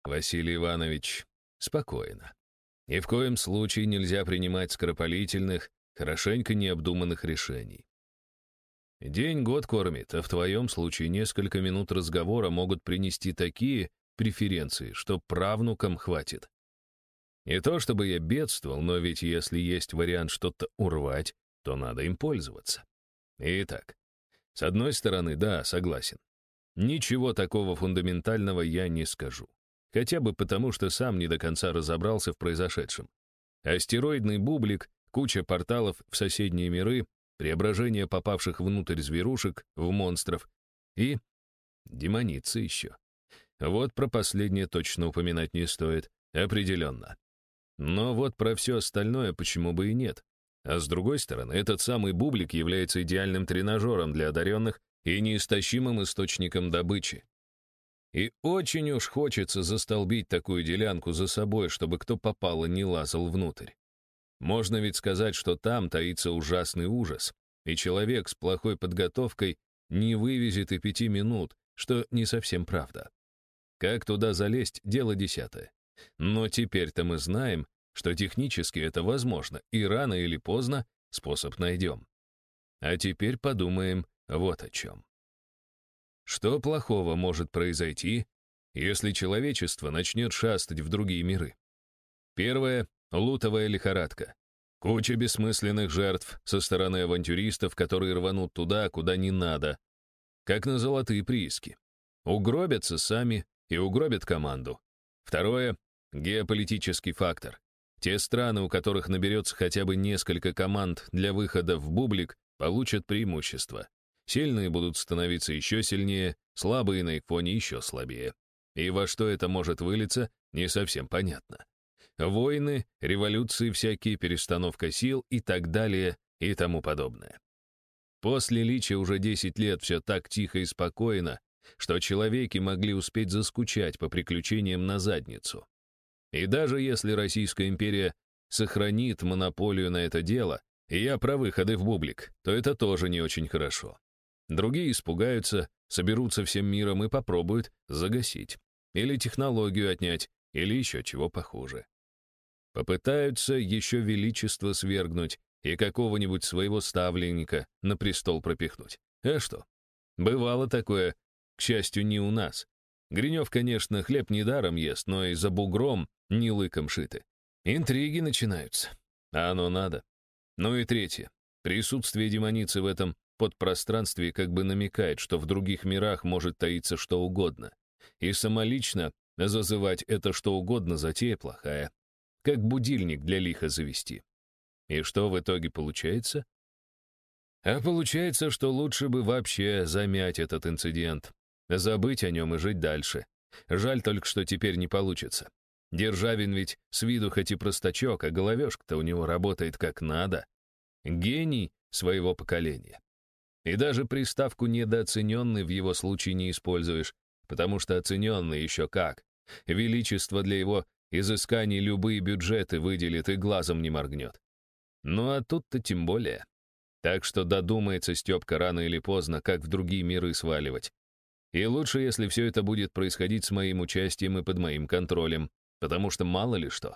Василий Иванович, спокойно. Ни в коем случае нельзя принимать скоропалительных, хорошенько необдуманных решений. День год кормит, а в твоем случае несколько минут разговора могут принести такие преференции, что правнукам хватит. Не то чтобы я бедствовал, но ведь если есть вариант что-то урвать, то надо им пользоваться. Итак, с одной стороны, да, согласен. Ничего такого фундаментального я не скажу. Хотя бы потому, что сам не до конца разобрался в произошедшем. Астероидный бублик, куча порталов в соседние миры, преображение попавших внутрь зверушек в монстров и демоницы еще. Вот про последнее точно упоминать не стоит, определенно. Но вот про все остальное почему бы и нет. А с другой стороны, этот самый бублик является идеальным тренажером для одаренных и неистощимым источником добычи. И очень уж хочется застолбить такую делянку за собой, чтобы кто попало не лазал внутрь. Можно ведь сказать, что там таится ужасный ужас, и человек с плохой подготовкой не вывезет и 5 минут, что не совсем правда. Как туда залезть — дело десятое. Но теперь-то мы знаем, что технически это возможно, и рано или поздно способ найдем. А теперь подумаем вот о чем. Что плохого может произойти, если человечество начнет шастать в другие миры? Первое — лутовая лихорадка. Куча бессмысленных жертв со стороны авантюристов, которые рванут туда, куда не надо, как на золотые прииски. Угробятся сами и угробят команду. Второе — геополитический фактор. Те страны, у которых наберется хотя бы несколько команд для выхода в бублик, получат преимущество. Сильные будут становиться еще сильнее, слабые на их фоне еще слабее. И во что это может вылиться, не совсем понятно. Войны, революции всякие, перестановка сил и так далее и тому подобное. После Лича уже 10 лет все так тихо и спокойно, что человеки могли успеть заскучать по приключениям на задницу. И даже если Российская империя сохранит монополию на это дело, и я про выходы в бублик, то это тоже не очень хорошо. Другие испугаются, соберутся всем миром и попробуют загасить. Или технологию отнять, или еще чего похуже. Попытаются еще величество свергнуть и какого-нибудь своего ставленника на престол пропихнуть. А что? Бывало такое, к счастью, не у нас. Гринев, конечно, хлеб не даром ест, но и за бугром не лыком шиты. Интриги начинаются. А оно надо. Ну и третье. Присутствие демоницы в этом подпространстве как бы намекает, что в других мирах может таиться что угодно. И самолично зазывать это что угодно затея плохая. Как будильник для лиха завести. И что в итоге получается? А получается, что лучше бы вообще замять этот инцидент. Забыть о нем и жить дальше. Жаль только, что теперь не получится. Державин ведь с виду хоть и простачок, а головешка-то у него работает как надо. Гений своего поколения. И даже приставку «недооцененный» в его случае не используешь, потому что оцененный еще как. Величество для его изысканий любые бюджеты выделит и глазом не моргнет. Ну а тут-то тем более. Так что додумается Степка рано или поздно, как в другие миры сваливать. И лучше, если все это будет происходить с моим участием и под моим контролем, потому что мало ли что.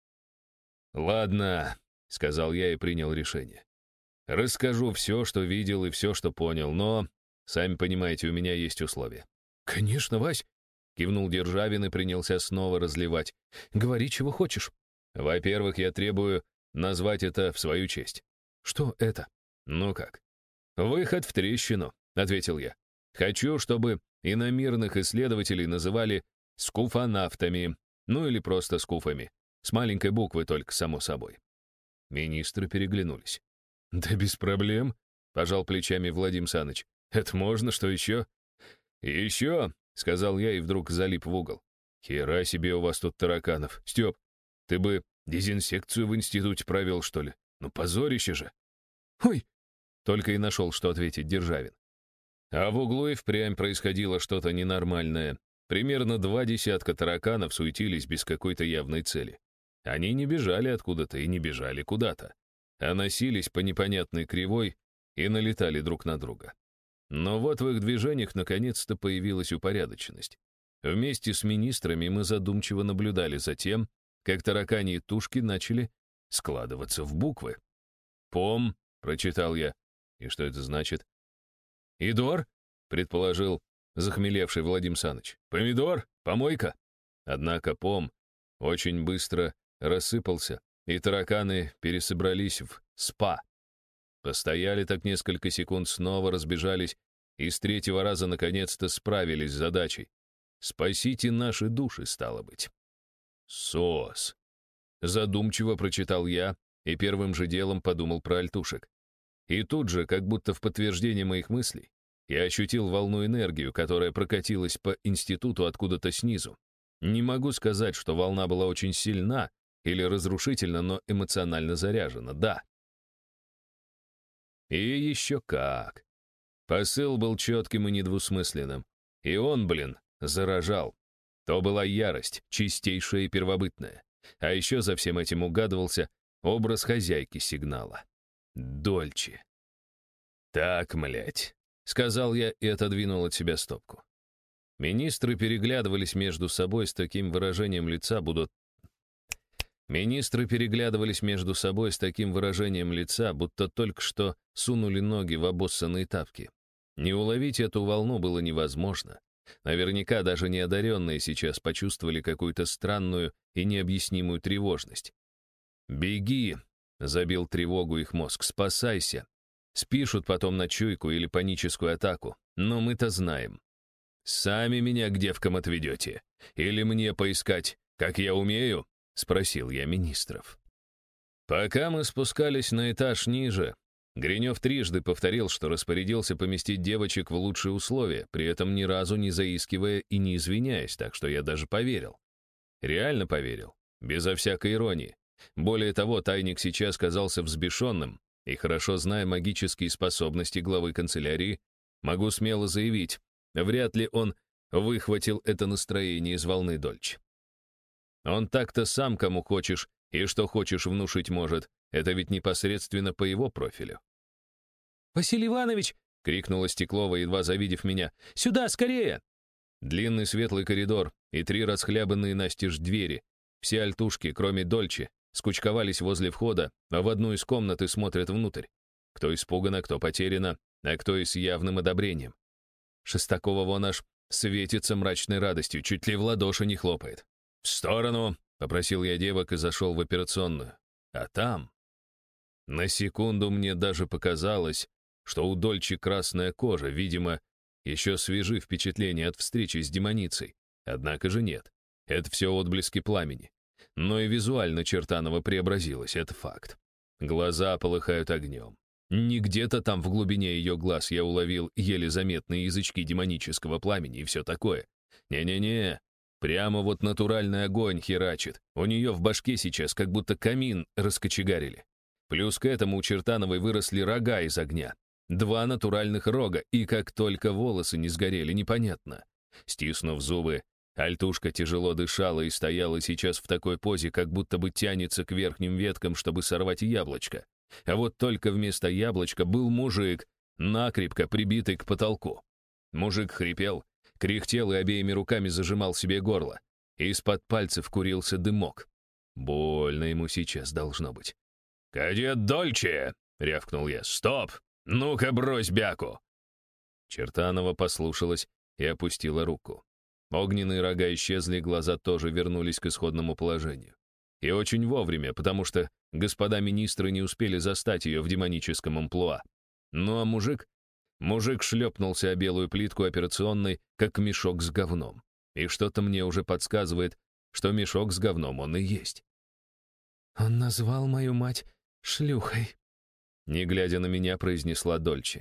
«Ладно», — сказал я и принял решение. «Расскажу все, что видел и все, что понял, но, сами понимаете, у меня есть условия». «Конечно, Вась», — кивнул Державин и принялся снова разливать. «Говори, чего хочешь». «Во-первых, я требую назвать это в свою честь». «Что это?» «Ну как?» «Выход в трещину», — ответил я. «Хочу, чтобы иномирных исследователей называли скуфонавтами, ну или просто скуфами. С маленькой буквы только, само собой». Министры переглянулись. «Да без проблем», — пожал плечами Владимир Саныч. «Это можно, что еще?» «Еще», — сказал я и вдруг залип в угол. «Хера себе у вас тут тараканов. Степ, ты бы дезинсекцию в институте провел, что ли? Ну, позорище же». «Ой!» — только и нашел, что ответить Державин. А в углу и впрямь происходило что-то ненормальное. Примерно 2 десятка тараканов суетились без какой-то явной цели. Они не бежали откуда-то и не бежали куда-то, а носились по непонятной кривой и налетали друг на друга. Но вот в их движениях наконец-то появилась упорядоченность. Вместе с министрами мы задумчиво наблюдали за тем, как тараканьи тушки начали складываться в буквы. «Пом», — прочитал я. И что это значит? «Идор», — предположил захмелевший Владимир Саныч. «Помидор? Помойка?» Однако пом очень быстро рассыпался, и тараканы пересобрались в спа. Постояли так несколько секунд, снова разбежались, и с третьего раза наконец-то справились с задачей. «Спасите наши души», стало быть. «СОС», — задумчиво прочитал я, и первым же делом подумал про альтушек. И тут же, как будто в подтверждение моих мыслей, я ощутил волну энергию, которая прокатилась по институту откуда-то снизу. Не могу сказать, что волна была очень сильна или разрушительна, но эмоционально заряжена, да. И еще как. Посыл был четким и недвусмысленным. И он, заражал. То была ярость, чистейшая и первобытная. А еще за всем этим угадывался образ хозяйки сигнала. Дольче. «Так, млять», — сказал я и отодвинул от себя стопку. Министры переглядывались между собой с таким выражением лица, будто только что сунули ноги в обоссанные тапки. Не уловить эту волну было невозможно. Наверняка даже неодаренные сейчас почувствовали какую-то странную и необъяснимую тревожность. «Беги!» — забил тревогу их мозг. «Спасайся!» Спишут потом на чуйку или паническую атаку. Но мы-то знаем. «Сами меня к девкам отведете? Или мне поискать, как я умею?» — спросил я министров. Пока мы спускались на этаж ниже, Гринев трижды повторил, что распорядился поместить девочек в лучшие условия, при этом ни разу не заискивая и не извиняясь, так что я даже поверил. Реально поверил, безо всякой иронии. Более того, тайник сейчас казался взбешенным, и, хорошо зная магические способности главы канцелярии, могу смело заявить, вряд ли он выхватил это настроение из волны Дольче. Он так-то сам кому хочешь и что хочешь внушить может, это ведь непосредственно по его профилю. «Василий Иванович!» — крикнула Стеклова, едва завидев меня. «Сюда, скорее!» Длинный светлый коридор и 3 расхлябанные настежь двери. Все альтушки, кроме Дольче, скучковались возле входа, а в одну из комнат и смотрят внутрь. Кто испуганно, кто потеряно, а кто и с явным одобрением. Шестакова вон аж светится мрачной радостью, чуть ли в ладоши не хлопает. «В сторону!» — попросил я девок и зашел в операционную. А там... На секунду мне даже показалось, что у Дольче красная кожа, видимо, еще свежи впечатления от встречи с демоницей. Однако же нет. Это все отблески пламени. Но и визуально Чертанова преобразилась, это факт. Глаза полыхают огнем. Не где-то там в глубине ее глаз я уловил еле заметные язычки демонического пламени и все такое. Не-не-не, прямо вот натуральный огонь херачит. У нее в башке сейчас как будто камин раскочегарили. Плюс к этому у Чертановой выросли рога из огня. 2 натуральных рога, и как только волосы не сгорели, непонятно. Стиснув зубы, альтушка тяжело дышала и стояла сейчас в такой позе, как будто бы тянется к верхним веткам, чтобы сорвать яблочко. А вот только вместо яблочка был мужик, накрепко прибитый к потолку. Мужик хрипел, кряхтел и обеими руками зажимал себе горло. Из-под пальцев курился дымок. Больно ему сейчас должно быть. «Кадет Дольче!» — рявкнул я. «Стоп! Ну-ка брось бяку!» Чертанова послушалась и опустила руку. Огненные рога исчезли, глаза тоже вернулись к исходному положению. И очень вовремя, потому что господа министры не успели застать ее в демоническом амплуа. Ну а мужик шлепнулся о белую плитку операционной, как мешок с говном. И что-то мне уже подсказывает, что мешок с говном он и есть. «Он назвал мою мать шлюхой», — не глядя на меня, произнесла Дольче.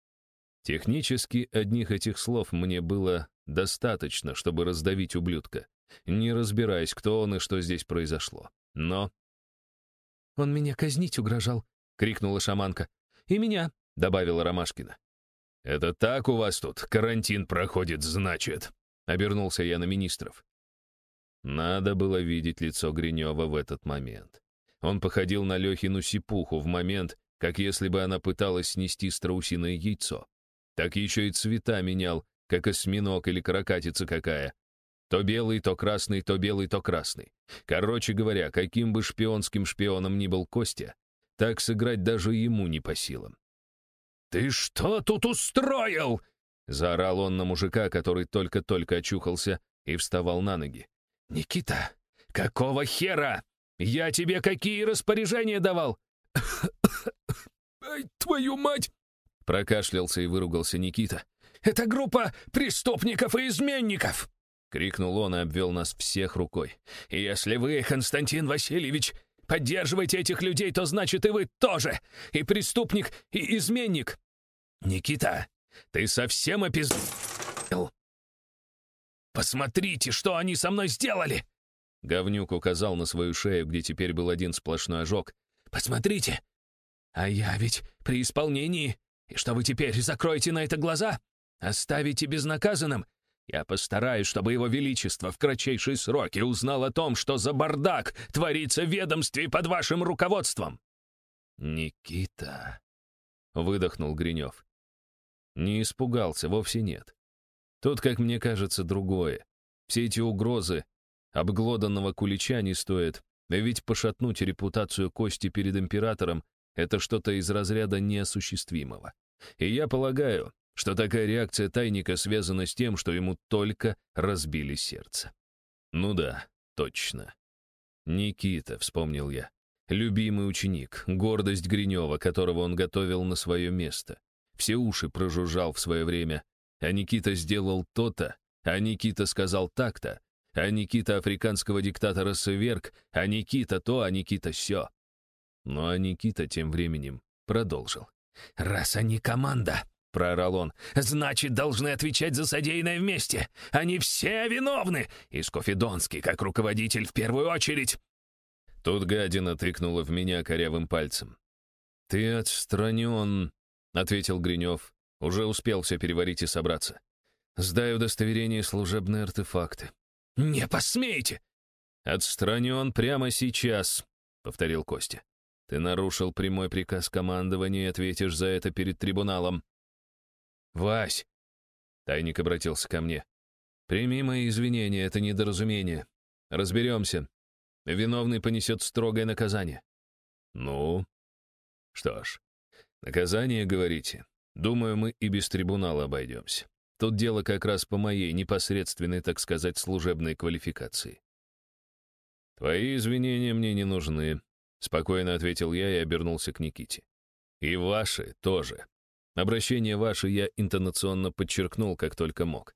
Технически одних этих слов мне было достаточно, чтобы раздавить ублюдка, не разбираясь, кто он и что здесь произошло. Но... «Он меня казнить угрожал», — крикнула шаманка. «И меня», — добавила Ромашкина. «Это так у вас тут карантин проходит, значит?» — обернулся я на министров. Надо было видеть лицо Гринева в этот момент. Он походил на Лехину сипуху в момент, как если бы она пыталась снести страусиное яйцо. Так еще и цвета менял, как осьминог или каракатица какая. То белый, то красный, то белый, то красный. Короче говоря, каким бы шпионским шпионом ни был Костя, так сыграть даже ему не по силам. «Ты что тут устроил?» — заорал он на мужика, который только-только очухался и вставал на ноги. «Никита, какого хера? Я тебе какие распоряжения давал?» «Ай, твою мать!» — прокашлялся и выругался Никита. «Это группа преступников и изменников!» — крикнул он и обвел нас всех рукой. «Если вы, Константин Васильевич, поддерживаете этих людей, то значит и вы тоже, и преступник, и изменник. Никита, ты совсем опиздел? Посмотрите, что они со мной сделали!» Говнюк указал на свою шею, где теперь был один сплошной ожог. «Посмотрите! А я ведь при исполнении. И что вы теперь, закроете на это глаза? Оставите безнаказанным? Я постараюсь, чтобы его величество в кратчайшие сроки узнал о том, что за бардак творится в ведомстве под вашим руководством». «Никита», — выдохнул Гринев. Не испугался, вовсе нет. Тут, как мне кажется, другое. Все эти угрозы обглоданного кулича не стоят, ведь пошатнуть репутацию Кости перед императором — это что-то из разряда неосуществимого. И я полагаю, что такая реакция тайника связана с тем, что ему только разбили сердце. Ну да, точно. Никита, вспомнил я. Любимый ученик, гордость Гринева, которого он готовил на свое место. Все уши прожужжал в свое время. А Никита сделал то-то, а Никита сказал так-то, а Никита африканского диктатора сверг, а Никита то, а Никита сё. Ну а Никита тем временем продолжил. «Раз они команда, — проорал он, — значит, должны отвечать за содеянное вместе. Они все виновны, и Скофидонский, как руководитель, в первую очередь». Тут гадина тыкнула в меня корявым пальцем. «Ты отстранен», — ответил Гринев. Уже успел все переварить и собраться. «Сдай удостоверение и служебные артефакты». «Не посмеете!» «Отстранен прямо сейчас», — повторил Костя. «Ты нарушил прямой приказ командования и ответишь за это перед трибуналом». «Вась!» — тайник обратился ко мне. «Прими мои извинения, это недоразумение. Разберемся. Виновный понесет строгое наказание». «Ну?» «Что ж, наказание, говорите. Думаю, мы и без трибунала обойдемся. Тут дело как раз по моей непосредственной, так сказать, служебной квалификации». «Твои извинения мне не нужны», — спокойно ответил я и обернулся к Никите. «И ваши тоже. Обращение ваше я интонационно подчеркнул, как только мог.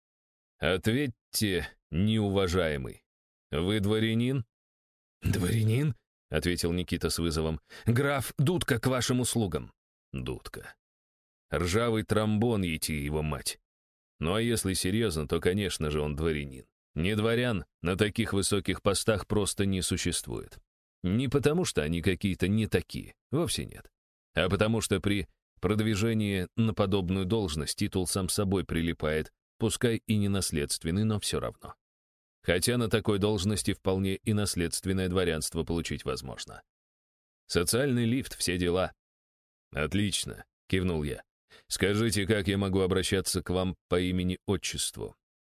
Ответьте, неуважаемый, вы дворянин?» «Дворянин?» — ответил Никита с вызовом. «Граф Дудка к вашим услугам». «Дудка. Ржавый тромбон, ети его мать. Ну а если серьезно, то, конечно же, он дворянин. Не дворян на таких высоких постах просто не существует. Не потому, что они какие-то не такие, вовсе нет. А потому, что при продвижении на подобную должность титул сам собой прилипает, пускай и не наследственный, но все равно. Хотя на такой должности вполне и наследственное дворянство получить возможно. Социальный лифт, все дела. «Отлично», — кивнул я. «Скажите, как я могу обращаться к вам по имени-отчеству?»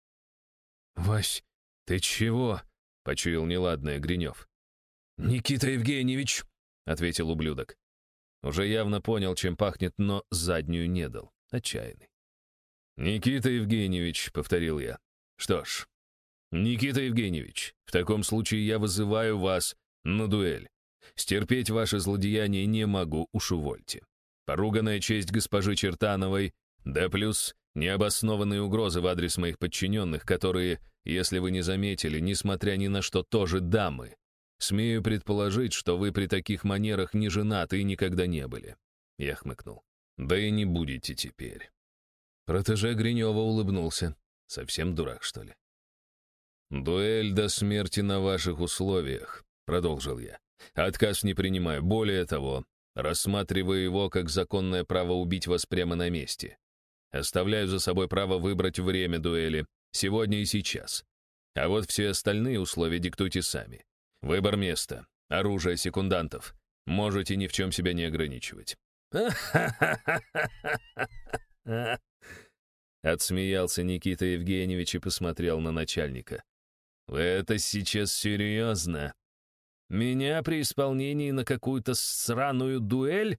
«Вась, ты чего?» — почуял неладное Гринев. «Никита Евгеньевич», — ответил ублюдок. Уже явно понял, чем пахнет, но заднюю не дал. Отчаянный. «Никита Евгеньевич», — повторил я. «Что ж, Никита Евгеньевич, в таком случае я вызываю вас на дуэль. Стерпеть ваше злодеяние не могу, уж увольте. Поруганная честь госпожи Чертановой, да плюс необоснованные угрозы в адрес моих подчиненных, которые, если вы не заметили, несмотря ни на что, тоже дамы. Смею предположить, что вы при таких манерах не женаты и никогда не были». Я хмыкнул. «Да и не будете теперь». Протеже Гринева улыбнулся. Совсем дурак, что ли? «Дуэль до смерти на ваших условиях», — продолжил я. «Отказ не принимаю. Более того, рассматриваю его как законное право убить вас прямо на месте. Оставляю за собой право выбрать время дуэли, сегодня и сейчас. А вот все остальные условия диктуйте сами. Выбор места, оружие, секундантов. Можете ни в чем себя не ограничивать». Отсмеялся Никита Евгеньевич и посмотрел на начальника. «Вы это сейчас серьезно? Меня при исполнении на какую-то сраную дуэль?»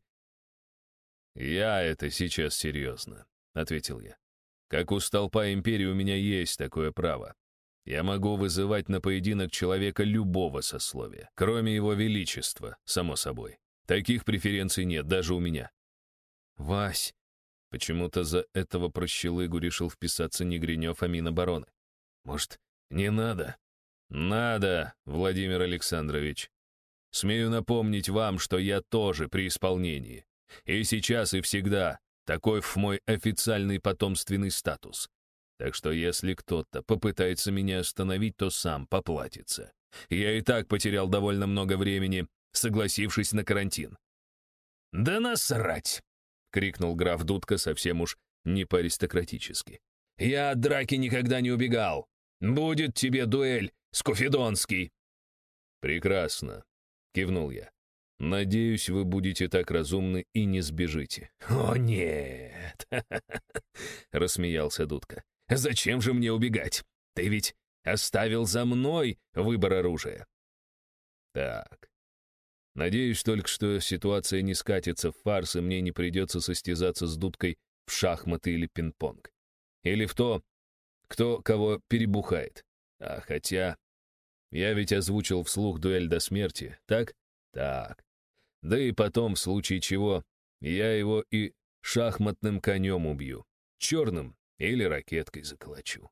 «Я это сейчас серьезно», — ответил я. «Как у столпа империи у меня есть такое право. Я могу вызывать на поединок человека любого сословия, кроме его величества, само собой. Таких преференций нет даже у меня». «Вась!» Почему-то за этого прощелыгу решил вписаться не Гринев, а Минобороны. «Может, не надо?» «Надо, Владимир Александрович. Смею напомнить вам, что я тоже при исполнении. И сейчас, и всегда. Таков мой официальный потомственный статус. Так что если кто-то попытается меня остановить, то сам поплатится. Я и так потерял довольно много времени, согласившись на карантин». «Да насрать!» — крикнул граф Дудка совсем уж не по-аристократически. «Я от драки никогда не убегал. Будет тебе дуэль, Скуфидонский!» «Прекрасно», — кивнул я. «Надеюсь, вы будете так разумны и не сбежите». «О, нет!» — рассмеялся Дудка. «Зачем же мне убегать? Ты ведь оставил за мной выбор оружия». «Так. Надеюсь только, что ситуация не скатится в фарс, и мне не придется состязаться с Дудкой в шахматы или пинг-понг. Или в то, кто кого перебухает. А хотя... Я ведь озвучил вслух дуэль до смерти, так? Так. Да и потом, в случае чего, я его и шахматным конем убью. Черным или ракеткой заколочу».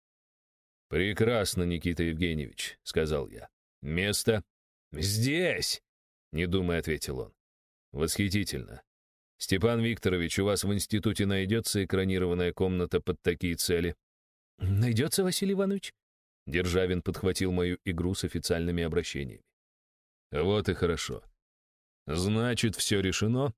«Прекрасно, Никита Евгеньевич», — сказал я. «Место?» «Здесь!» — не думая, ответил он. «Восхитительно. Степан Викторович, у вас в институте найдется экранированная комната под такие цели?» «Найдется, Василий Иванович?» Державин подхватил мою игру с официальными обращениями. «Вот и хорошо. Значит, все решено?»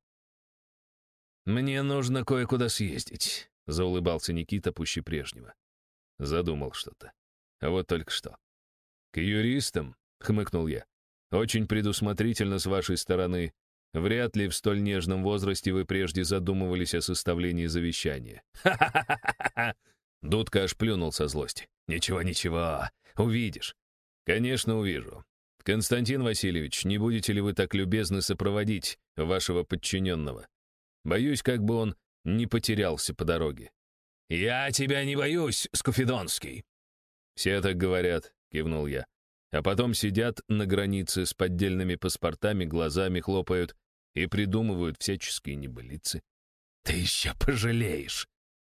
«Мне нужно кое-куда съездить», — заулыбался Никита пуще прежнего. Задумал что-то. А вот только что. «К юристам?» — хмыкнул я. «Очень предусмотрительно с вашей стороны. Вряд ли в столь нежном возрасте вы прежде задумывались о составлении завещания». «Ха-ха-ха-ха-ха!» Дудка аж плюнул со злости. «Ничего, ничего, увидишь». «Конечно, увижу. Константин Васильевич, не будете ли вы так любезны сопроводить вашего подчиненного? Боюсь, как бы он не потерялся по дороге». «Я тебя не боюсь, Скуфидонский!» «Все так говорят», — кивнул я. А потом сидят на границе с поддельными паспортами, глазами хлопают и придумывают всяческие небылицы. «Ты еще пожалеешь!»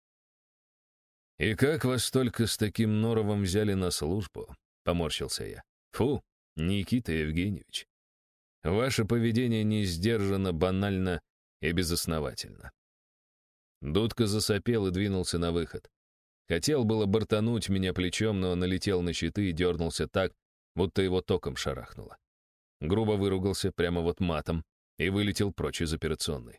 «И как вас только с таким норовом взяли на службу?» — поморщился я. «Фу, Никита Евгеньевич. Ваше поведение не сдержано, банально и безосновательно». Дудка засопел и двинулся на выход. Хотел было бортануть меня плечом, но налетел на щиты и дернулся так, будто его током шарахнуло. Грубо выругался, прямо вот матом, и вылетел прочь из операционной.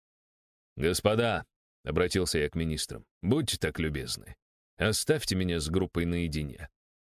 «Господа», — обратился я к министрам, — «будьте так любезны, оставьте меня с группой наедине».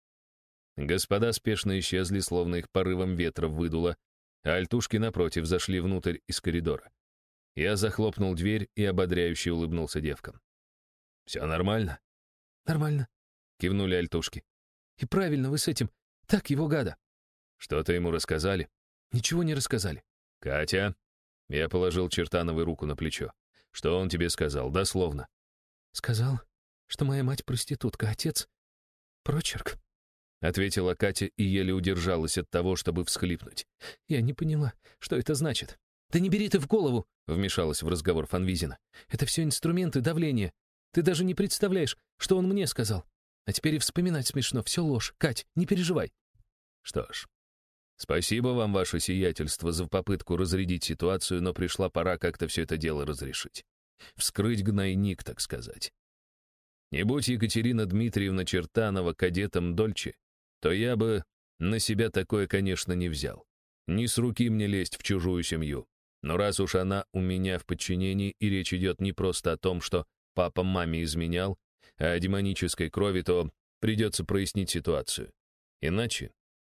Господа спешно исчезли, словно их порывом ветра выдуло, а альтушки напротив зашли внутрь из коридора. Я захлопнул дверь и ободряюще улыбнулся девкам. «Все нормально?» «Нормально», — кивнули альтушки. «И правильно вы с этим, так его гада». «Что-то ему рассказали?» «Ничего не рассказали». «Катя», — я положил Чертановой руку на плечо. «Что он тебе сказал, дословно?» «Сказал, что моя мать проститутка, отец — прочерк», — ответила Катя и еле удержалась от того, чтобы всхлипнуть. «Я не поняла, что это значит». «Да не бери ты в голову», — вмешалась в разговор Фанвизина. «Это все инструменты давления. Ты даже не представляешь, что он мне сказал. А теперь и вспоминать смешно. Все ложь. Кать, не переживай». «Что ж, спасибо вам, ваше сиятельство, за попытку разрядить ситуацию, но пришла пора как-то все это дело разрешить. Вскрыть гнойник, так сказать. Не будь Екатерина Дмитриевна Чертанова кадетом Дольче, то я бы на себя такое, конечно, не взял. Не с руки мне лезть в чужую семью. Но раз уж она у меня в подчинении, и речь идет не просто о том, что папа маме изменял, а о демонической крови, то придется прояснить ситуацию. Иначе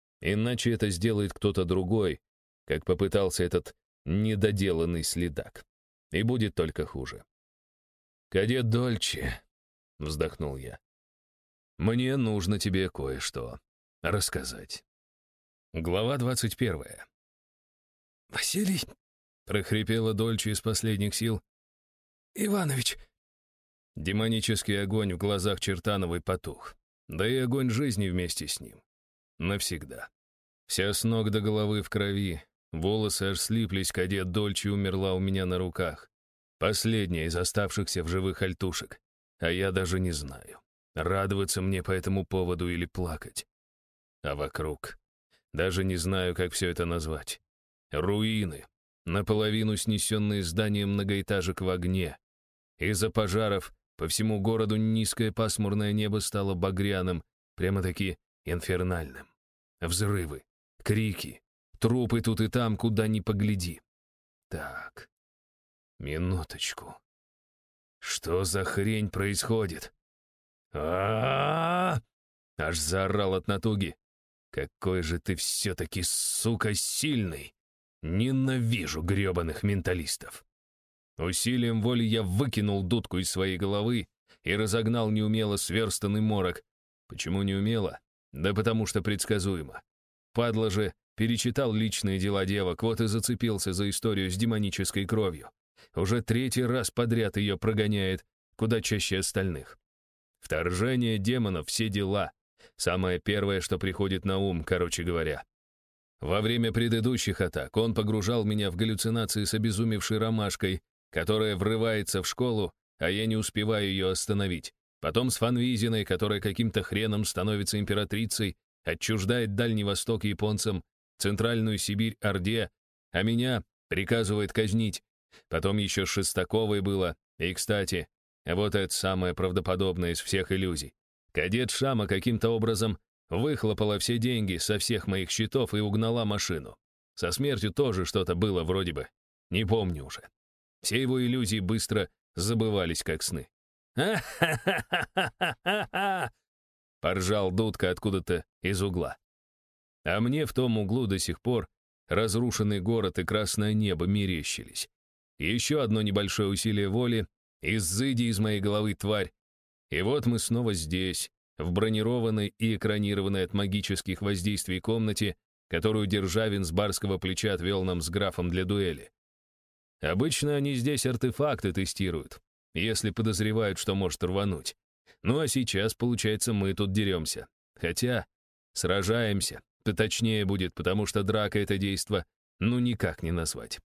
это сделает кто-то другой, как попытался этот недоделанный следак. И будет только хуже. «Кадет Дольче», — вздохнул я. «Мне нужно тебе кое-что рассказать». Глава 21. «Василий!» — прохрипела Дольче из последних сил. «Иванович!» Демонический огонь в глазах Чертановой потух. Да и огонь жизни вместе с ним. Навсегда. Вся с ног до головы в крови, волосы аж слиплись, кадет Дольче умерла у меня на руках. Последняя из оставшихся в живых альтушек. А я даже не знаю, радоваться мне по этому поводу или плакать. А вокруг... Даже не знаю, как все это назвать. Руины, наполовину снесенные здания многоэтажек в огне. Из-за пожаров по всему городу низкое пасмурное небо стало багряным, прямо-таки инфернальным. Взрывы, крики, трупы тут и там, куда ни погляди. Так, минуточку. Что за хрень происходит? Аж заорал от натуги. Какой же ты все-таки, сука, сильный! Ненавижу гребаных менталистов. Усилием воли я выкинул дудку из своей головы и разогнал неумело сверстанный морок. Почему неумело? Да потому что предсказуемо. Падла же перечитал личные дела девок, вот и зацепился за историю с демонической кровью. Уже 3-й раз подряд ее прогоняет, куда чаще остальных. Вторжение демонов — все дела. Самое первое, что приходит на ум, короче говоря. Во время предыдущих атак он погружал меня в галлюцинации с обезумевшей ромашкой, которая врывается в школу, а я не успеваю ее остановить. Потом с Фанвизиной, которая каким-то хреном становится императрицей, отчуждает Дальний Восток японцам, Центральную Сибирь Орде, а меня приказывает казнить. Потом еще с Шестаковой было. И, кстати, вот это самое правдоподобное из всех иллюзий. Кадет Шама каким-то образом выхлопала все деньги со всех моих счетов и угнала машину. Со смертью тоже что-то было вроде бы. Не помню уже. Все его иллюзии быстро забывались, как сны. «Ха-ха-ха-ха-ха-ха!» — поржал Дудка откуда-то из угла. А мне в том углу до сих пор разрушенный город и красное небо мерещились. Еще одно небольшое усилие воли, изыди из моей головы, тварь. И вот мы снова здесь, в бронированной и экранированной от магических воздействий комнате, которую Державин с барского плеча отвел нам с графом для дуэли. Обычно они здесь артефакты тестируют, если подозревают, что может рвануть. Ну а сейчас, получается, мы тут деремся. Хотя сражаемся, точнее будет, потому что драка — это действо, ну никак не назвать.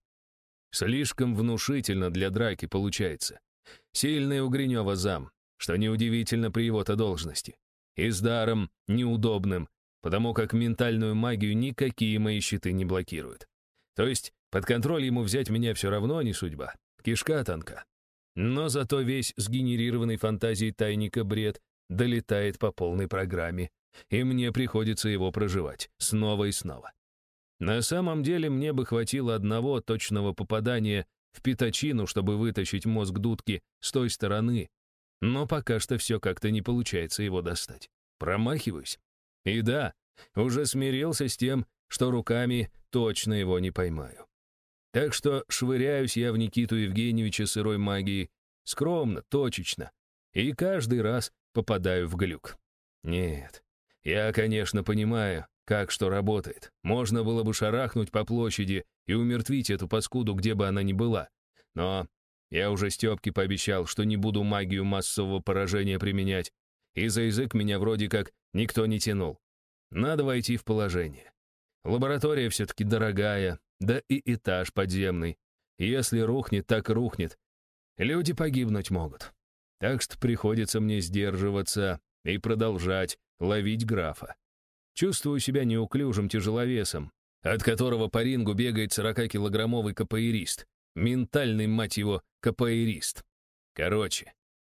Слишком внушительно для драки получается. Сильный у Гринева зам, что неудивительно при его-то должности. И с даром неудобным, потому как ментальную магию никакие мои щиты не блокируют. То есть под контроль ему взять меня все равно не судьба. Кишка тонка. Но зато весь сгенерированный фантазией тайника бред долетает по полной программе, и мне приходится его проживать снова и снова. На самом деле мне бы хватило одного точного попадания в пятачину, чтобы вытащить мозг дудки с той стороны, но пока что все как-то не получается его достать. Промахиваюсь. И да, уже смирился с тем, что руками точно его не поймаю. Так что швыряюсь я в Никиту Евгеньевича сырой магией, скромно, точечно, и каждый раз попадаю в глюк. Нет, я, конечно, понимаю, как что работает. Можно было бы шарахнуть по площади и умертвить эту паскуду, где бы она ни была. Но я уже Степке пообещал, что не буду магию массового поражения применять, и за язык меня вроде как никто не тянул. Надо войти в положение. Лаборатория все-таки дорогая, да и этаж подземный. Если рухнет, так рухнет. Люди погибнуть могут. Так что приходится мне сдерживаться и продолжать ловить графа. Чувствую себя неуклюжим тяжеловесом, от которого по рингу бегает 40-килограммовый капоэрист. Ментальный, мать его, капоэрист. Короче,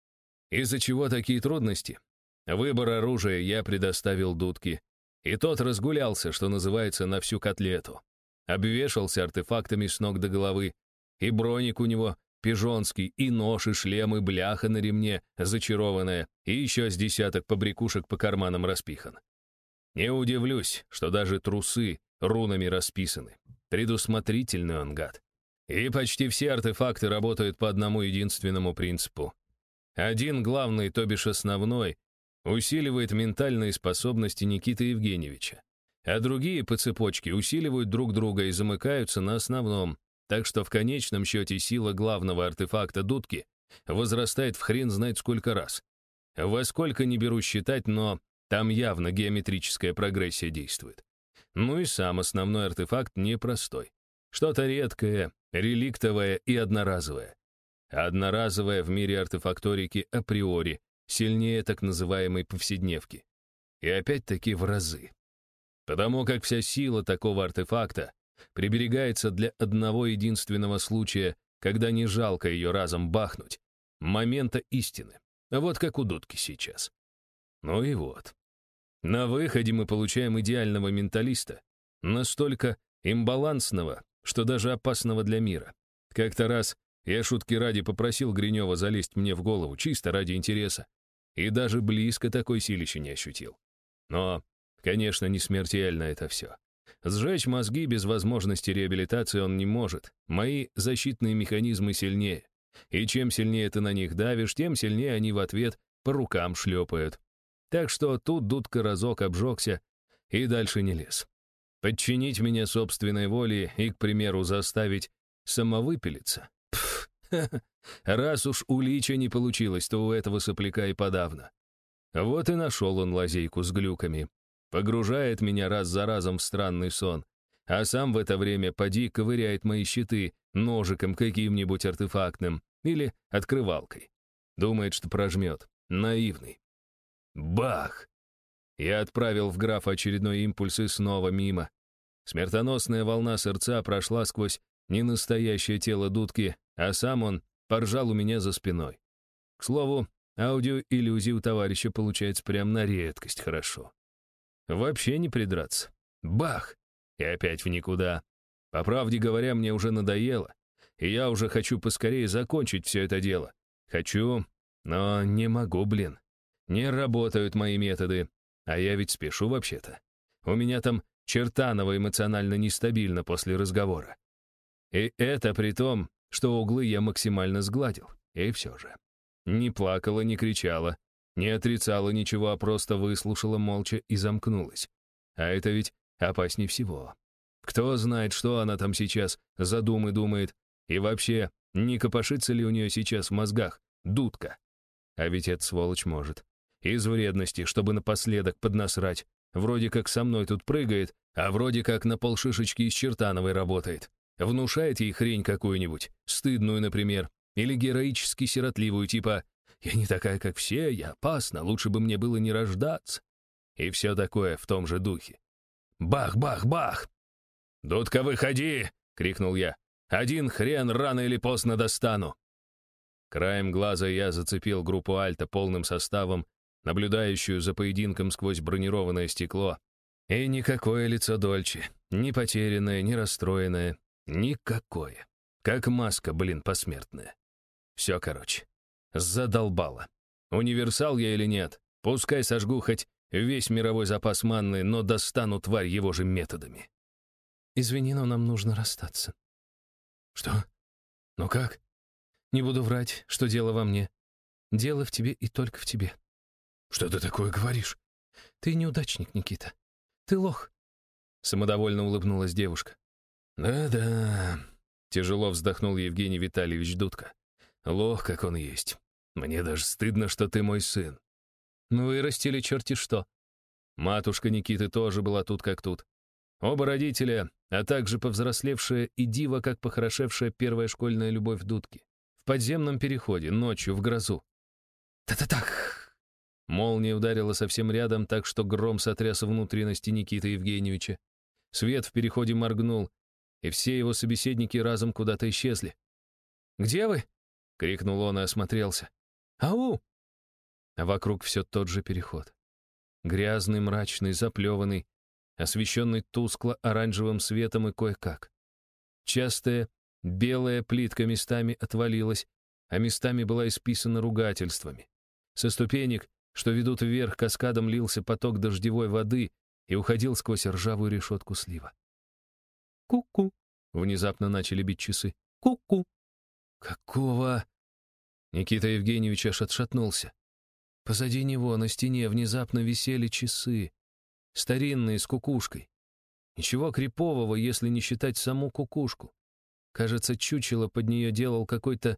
из-за чего такие трудности? Выбор оружия я предоставил Дудке, и тот разгулялся, что называется, на всю котлету. Обвешался артефактами с ног до головы, и броник у него пижонский, и нож, и шлем, и бляха на ремне зачарованная, и еще с десяток побрякушек по карманам распихан. Не удивлюсь, что даже трусы рунами расписаны. Предусмотрительный он, гад. И почти все артефакты работают по одному единственному принципу. Один главный, то бишь основной, усиливает ментальные способности Никиты Евгеньевича, а другие по цепочке усиливают друг друга и замыкаются на основном, так что в конечном счете сила главного артефакта дудки возрастает в хрен знает сколько раз. Во сколько не беру считать, но там явно геометрическая прогрессия действует. Ну и сам основной артефакт непростой. Что-то редкое, реликтовое и одноразовое. Одноразовое в мире артефакторики априори сильнее так называемой повседневки. И опять-таки в разы. Потому как вся сила такого артефакта приберегается для одного единственного случая, когда не жалко ее разом бахнуть, момента истины. Вот как у дудки сейчас. Ну и вот. На выходе мы получаем идеального менталиста, настолько имбалансного, что даже опасного для мира. Как-то раз я шутки ради попросил Гринева залезть мне в голову, чисто ради интереса, и даже близко такой силища не ощутил. Но, конечно, не смертельно это все. Сжечь мозги без возможности реабилитации он не может. Мои защитные механизмы сильнее. И чем сильнее ты на них давишь, тем сильнее они в ответ по рукам шлепают. Так что тут дудка разок обжегся и дальше не лез. Подчинить меня собственной воле и, к примеру, заставить самовыпилиться? Пф, раз уж у Лича не получилось, то у этого сопляка и подавно. Вот и нашел он лазейку с глюками. Погружает меня раз за разом в странный сон, а сам в это время поди ковыряет мои щиты ножиком каким-нибудь артефактным или открывалкой. Думает, что прожмет. Наивный. Бах! Я отправил в графа очередной импульс и снова мимо. Смертоносная волна сердца прошла сквозь ненастоящее тело дудки, а сам он поржал у меня за спиной. К слову, аудиоиллюзия у товарища получается прям на редкость хорошо. Вообще не придраться. Бах! И опять в никуда. По правде говоря, мне уже надоело, и я уже хочу поскорее закончить все это дело. Хочу, но не могу, блин. Не работают мои методы, а я ведь спешу вообще-то. У меня там чертаново эмоционально нестабильно после разговора. И это при том, что углы я максимально сгладил. И все же. Не плакала, не кричала, не отрицала ничего, а просто выслушала молча и замкнулась. А это ведь опаснее всего. Кто знает, что она там сейчас за думы думает, и вообще, не копошится ли у нее сейчас в мозгах дудка. А ведь эта сволочь может. Из вредности, чтобы напоследок поднасрать. Вроде как со мной тут прыгает, а вроде как на полшишечки из Чертановой работает. Внушает ей хрень какую-нибудь, стыдную, например, или героически сиротливую, типа «Я не такая, как все, я опасна, лучше бы мне было не рождаться». И все такое в том же духе. Бах-бах-бах! «Дудка, выходи!» — крикнул я. «Один хрен рано или поздно достану!» Краем глаза я зацепил группу Альта полным составом, наблюдающую за поединком сквозь бронированное стекло. И никакое лицо Дольче, ни потерянное, ни расстроенное, никакое. Как маска, блин, посмертная. Все, короче, задолбало. Универсал я или нет, пускай сожгу хоть весь мировой запас манны, но достану тварь его же методами. Извини, но нам нужно расстаться. Что? Ну как? Не буду врать, что дело во мне. Дело в тебе и только в тебе. Что ты такое говоришь? Ты неудачник, Никита. Ты лох. Самодовольно улыбнулась девушка. Да-да. Тяжело вздохнул Евгений Витальевич Дудка. Лох, как он есть. Мне даже стыдно, что ты мой сын. Ну и растили черти что. Матушка Никиты тоже была тут как тут. Оба родителя, а также повзрослевшая и дива, как похорошевшая первая школьная любовь Дудки. В подземном переходе, ночью, в грозу. Та-та-так! Молния ударила совсем рядом, так что гром сотряс внутренности Никиты Евгеньевича. Свет в переходе моргнул, и все его собеседники разом куда-то исчезли. «Где вы?» — крикнул он и осмотрелся. «Ау!» А вокруг все тот же переход. Грязный, мрачный, заплеванный, освещенный тускло-оранжевым светом и кое-как. Частая белая плитка местами отвалилась, а местами была исписана ругательствами. Со ступенек, что ведут вверх, каскадом лился поток дождевой воды и уходил сквозь ржавую решетку слива. «Ку-ку!» — внезапно начали бить часы. «Ку-ку!» «Какого?» Никита Евгеньевич аж отшатнулся. Позади него на стене внезапно висели часы, старинные, с кукушкой. Ничего крипового, если не считать саму кукушку. Кажется, чучело под нее делал какой-то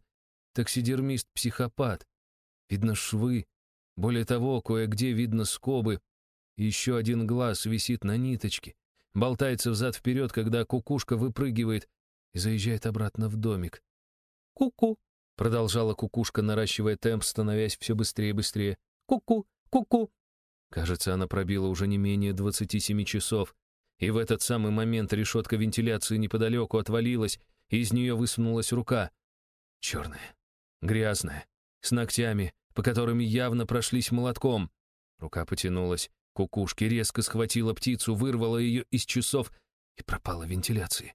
таксидермист-психопат. Видно швы. Более того, кое-где видно скобы. И еще один глаз висит на ниточке. Болтается взад-вперед, когда кукушка выпрыгивает и заезжает обратно в домик. «Ку-ку», — продолжала кукушка, наращивая темп, становясь все быстрее и быстрее. «Ку-ку, ку-ку». Кажется, она пробила уже не менее 27 часов. И в этот самый момент решетка вентиляции неподалеку отвалилась, и из нее высунулась рука. Черная, грязная, с ногтями, по которым явно прошлись молотком. Рука потянулась к кукушке, резко схватила птицу, вырвала ее из часов и пропала в вентиляции.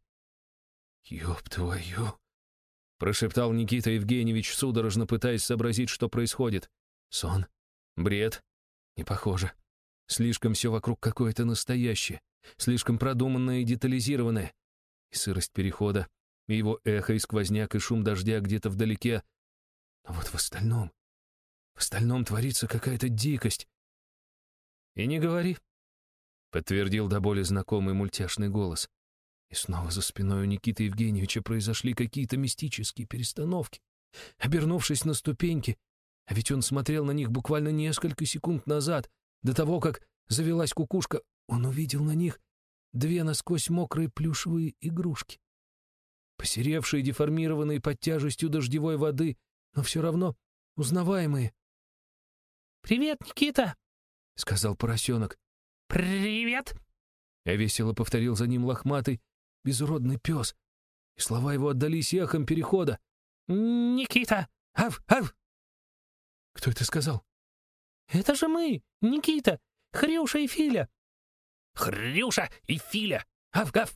«Ёб твою!» — прошептал Никита Евгеньевич, судорожно пытаясь сообразить, что происходит. Сон? Бред? Не похоже. Слишком все вокруг какое-то настоящее, слишком продуманное и детализированное. И сырость перехода, и его эхо, и сквозняк, и шум дождя где-то вдалеке. Но вот в остальном творится какая-то дикость. «И не говори», — подтвердил до боли знакомый мультяшный голос. И снова за спиной у Никиты Евгеньевича произошли какие-то мистические перестановки. Обернувшись на ступеньки, а ведь он смотрел на них буквально несколько секунд назад, до того, как завелась кукушка, он увидел на них 2 насквозь мокрые плюшевые игрушки. Посеревшие, деформированные под тяжестью дождевой воды, но все равно узнаваемые. «Привет, Никита!» — сказал поросенок. «Привет!» — весело повторил за ним лохматый, безродный пес. И слова его отдались эхом перехода. «Никита! Ав! Ав!» «Кто это сказал?» Это же мы, Никита, Хрюша и Филя!» «Хрюша и Филя! Ав-гав!»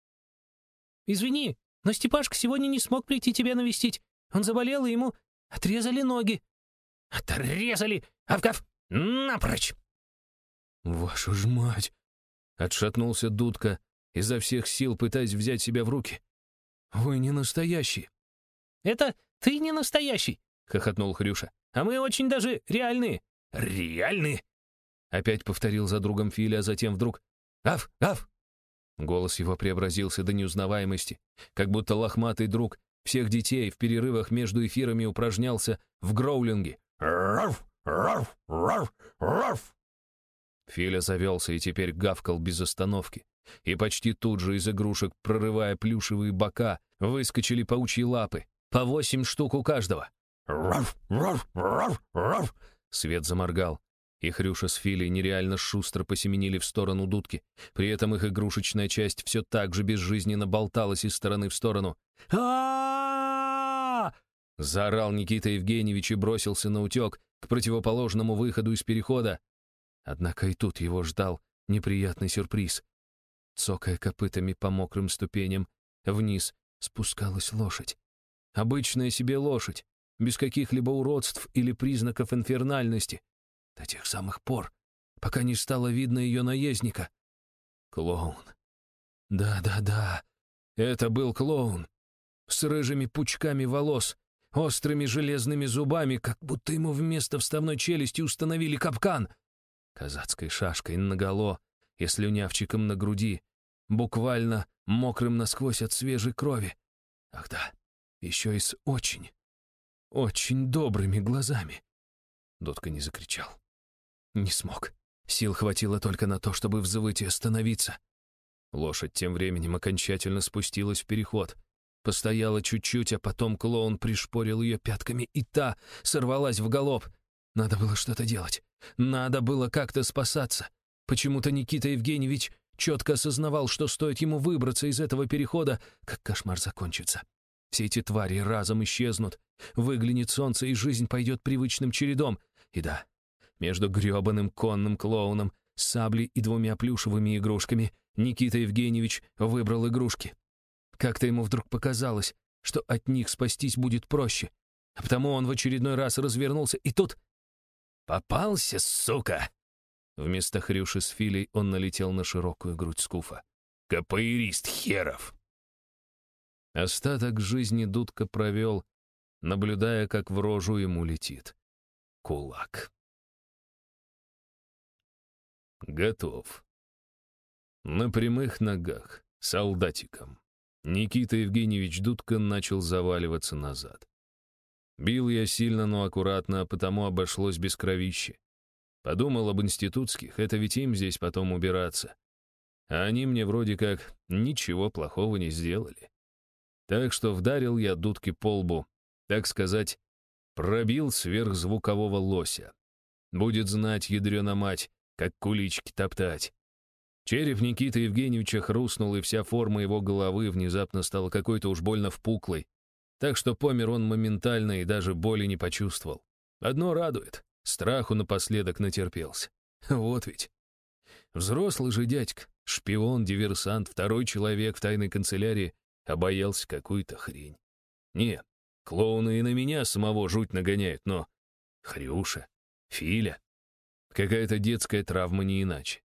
«Извини, но Степашка сегодня не смог прийти тебя навестить. Он заболел, и ему отрезали ноги». «Отрезали! Ав-гав! Напрочь!» «Вашу ж мать!» — отшатнулся Дудка, изо всех сил пытаясь взять себя в руки. «Вы не настоящий!» «Это ты не настоящий!» — хохотнул Хрюша. «А мы очень даже реальные!» «Реальные?» — опять повторил за другом Филя, а затем вдруг «Ав! Ав!» Голос его преобразился до неузнаваемости, как будто лохматый друг всех детей в перерывах между эфирами упражнялся в гроулинге. «Рарф! Рарф! Рарф! Рарф!» Филя завелся и теперь гавкал без остановки. И почти тут же из игрушек, прорывая плюшевые бока, выскочили паучьи лапы. По 8 штук у каждого. «Рарф! Рарф! Рарф! Рарф!» Свет заморгал, и Хрюша с Филей нереально шустро посеменили в сторону Дудки. При этом их игрушечная часть все так же безжизненно болталась из стороны в сторону. а заорал Никита Евгеньевич и бросился наутек к противоположному выходу из перехода. Однако и тут его ждал неприятный сюрприз. Цокая копытами по мокрым ступеням, вниз спускалась лошадь. Обычная себе лошадь, без каких-либо уродств или признаков инфернальности. До тех самых пор, пока не стало видно ее наездника. Клоун. Да-да-да, это был клоун. С рыжими пучками волос, острыми железными зубами, как будто ему вместо вставной челюсти установили капкан. Казацкой шашкой наголо и слюнявчиком на груди, буквально мокрым насквозь от свежей крови. Ах да, еще и с очень добрыми глазами. Дудка не закричал. Не смог. Сил хватило только на то, чтобы взвыть и остановиться. Лошадь тем временем окончательно спустилась в переход. Постояла чуть-чуть, а потом клоун пришпорил ее пятками, и та сорвалась в галоп. Надо было что-то делать. Надо было как-то спасаться. Почему-то Никита Евгеньевич четко осознавал, что стоит ему выбраться из этого перехода, как кошмар закончится. Все эти твари разом исчезнут. Выглянет солнце, и жизнь пойдет привычным чередом. И да, между гребаным конным клоуном, саблей и 2 плюшевыми игрушками Никита Евгеньевич выбрал игрушки. Как-то ему вдруг показалось, что от них спастись будет проще. А потому он в очередной раз развернулся, и тут... «Попался, сука!» Вместо Хрюши с Филей он налетел на широкую грудь скуфа. «Капоэрист херов!» Остаток жизни Дудка провел, наблюдая, как в рожу ему летит кулак. Готов. На прямых ногах, солдатиком, Никита Евгеньевич Дудко начал заваливаться назад. Бил я сильно, но аккуратно, а потому обошлось без кровищи. Подумал об институтских, это ведь им здесь потом убираться. А они мне вроде как ничего плохого не сделали. Так что вдарил я Дудке по лбу, так сказать, пробил сверхзвукового лося. Будет знать, ядрена мать, как кулички топтать. Череп Никиты Евгеньевича хрустнул, и вся форма его головы внезапно стала какой-то уж больно впуклой, так что помер он моментально и даже боли не почувствовал. Одно радует — страху напоследок натерпелся. Вот ведь. Взрослый же дядька, шпион, диверсант, второй человек в тайной канцелярии, обоялся какую-то хрень. Не, клоуны и на меня самого жуть нагоняют, но Хрюша, Филя, какая-то детская травма не иначе.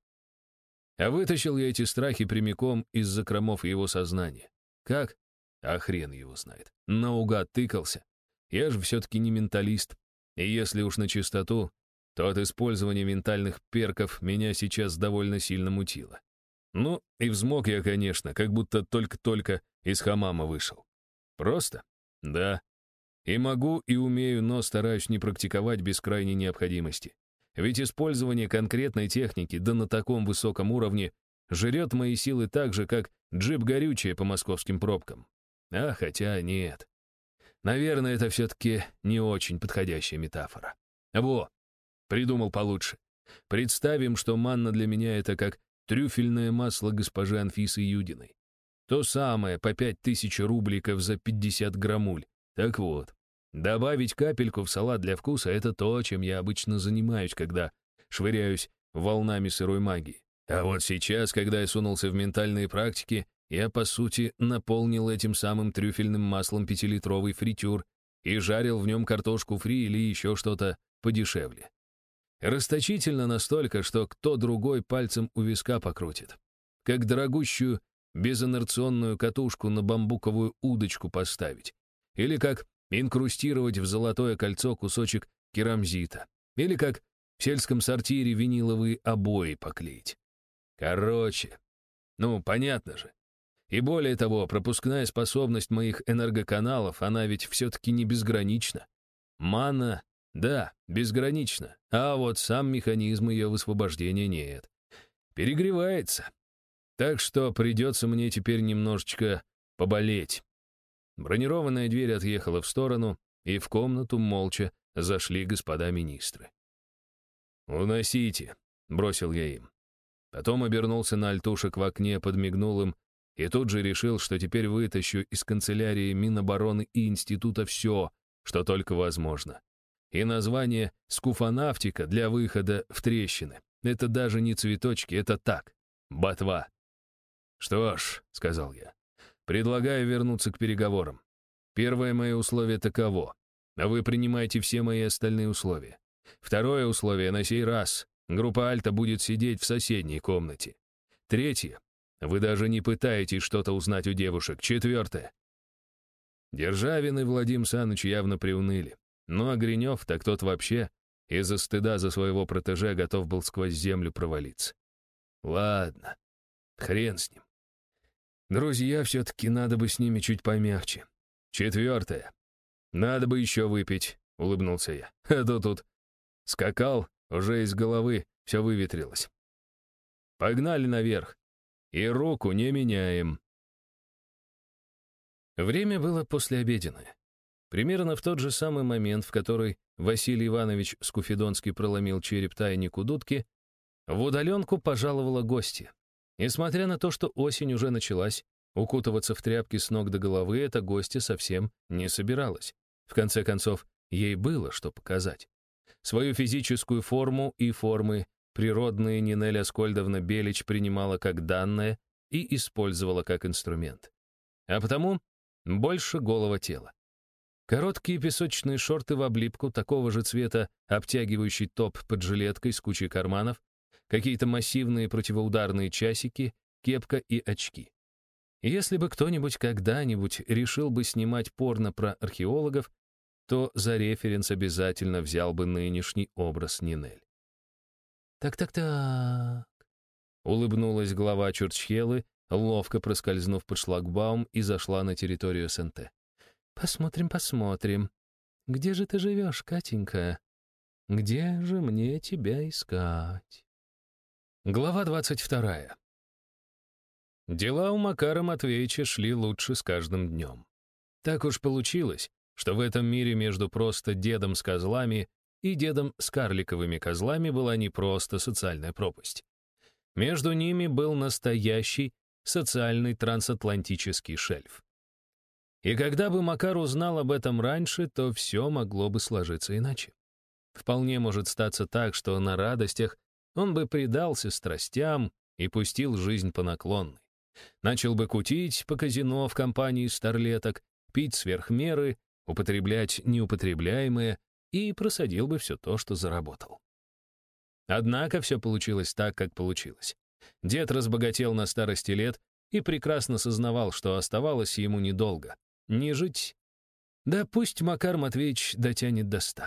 А вытащил я эти страхи прямиком из закромов его сознания. Как? А хрен его знает. Наугад тыкался. Я же все-таки не менталист. И если уж на чистоту, то от использования ментальных перков меня сейчас довольно сильно мутило. Ну, и взмок я, конечно, как будто только-только из хамама вышел. Просто? Да. И могу, и умею, но стараюсь не практиковать без крайней необходимости. Ведь использование конкретной техники, да на таком высоком уровне, жрет мои силы так же, как джип горючее по московским пробкам. А хотя нет. Наверное, это все-таки не очень подходящая метафора. Во, придумал получше. Представим, что манна для меня — это как трюфельное масло госпожи Анфисы Юдиной. То самое, по 5000 рубликов за 50 граммуль. Так вот, добавить капельку в салат для вкуса — это то, чем я обычно занимаюсь, когда швыряюсь волнами сырой магии. А вот сейчас, когда я сунулся в ментальные практики, я, по сути, наполнил этим самым трюфельным маслом 5-литровый фритюр и жарил в нем картошку фри или еще что-то подешевле. Расточительно настолько, что кто другой пальцем у виска покрутит. Как дорогущую безинерционную катушку на бамбуковую удочку поставить. Или как инкрустировать в золотое кольцо кусочек керамзита. Или как в сельском сортире виниловые обои поклеить. Короче, понятно же. И более того, пропускная способность моих энергоканалов, она ведь все-таки не безгранична. Мана, да, безгранична, а вот сам механизм ее высвобождения нет. Перегревается. Так что придется мне теперь немножечко поболеть. Бронированная дверь отъехала в сторону, и в комнату молча зашли господа министры. «Уносите», — бросил я им. Потом обернулся на альтушек в окне, подмигнул им, и тут же решил, что теперь вытащу из канцелярии Минобороны и института все, что только возможно. И название «скуфонавтика» для выхода в трещины. Это даже не цветочки, это так, ботва. «Что ж», — сказал я, — «предлагаю вернуться к переговорам. Первое мое условие таково, а вы принимаете все мои остальные условия. Второе условие на сей раз. Группа Альта будет сидеть в соседней комнате. Третье. Вы даже не пытаетесь что-то узнать у девушек. Четвертое. Державин и Владимир Саныч явно приуныли. Ну а Гринев, так тот вообще из-за стыда за своего протеже готов был сквозь землю провалиться. Ладно, хрен с ним. Друзья, все-таки надо бы с ними чуть помягче. Четвертое. Надо бы еще выпить, улыбнулся я. А то тут скакал, уже из головы все выветрилось. Погнали наверх. И руку не меняем. Время было послеобеденное. Примерно в тот же самый момент, в который Василий Иванович Скуфидонский проломил череп тайнику Дудки, в удаленку пожаловала гостья. Несмотря на то, что осень уже началась, укутываться в тряпки с ног до головы эта гостья совсем не собиралась. В конце концов, ей было что показать. Свою физическую форму и формы природные Нинель Аскольдовна Белич принимала как данное и использовала как инструмент. А потому больше голого тела. Короткие песочные шорты в облипку, такого же цвета обтягивающий топ под жилеткой с кучей карманов, какие-то массивные противоударные часики, кепка и очки. Если бы кто-нибудь когда-нибудь решил бы снимать порно про археологов, то за референс обязательно взял бы нынешний образ Нинель. Так. Улыбнулась глава Чурчхелы, ловко проскользнув под шлагбаум и зашла на территорию СНТ. Посмотрим. Где же ты живешь, Катенька? Где же мне тебя искать? Глава 22. Дела у Макара Матвеевича шли лучше с каждым днем. Так уж получилось, что в этом мире между просто дедом с козлами и дедом с карликовыми козлами была не просто социальная пропасть. Между ними был настоящий социальный трансатлантический шельф. И когда бы Макар узнал об этом раньше, то все могло бы сложиться иначе. Вполне может статься так, что на радостях он бы предался страстям и пустил жизнь по наклонной. Начал бы кутить по казино в компании старлеток, пить сверх меры, употреблять неупотребляемое и просадил бы все то, что заработал. Однако все получилось так, как получилось. Дед разбогател на старости лет и прекрасно сознавал, что оставалось ему недолго. Не жить. Да пусть Макар Матвеевич дотянет до 100.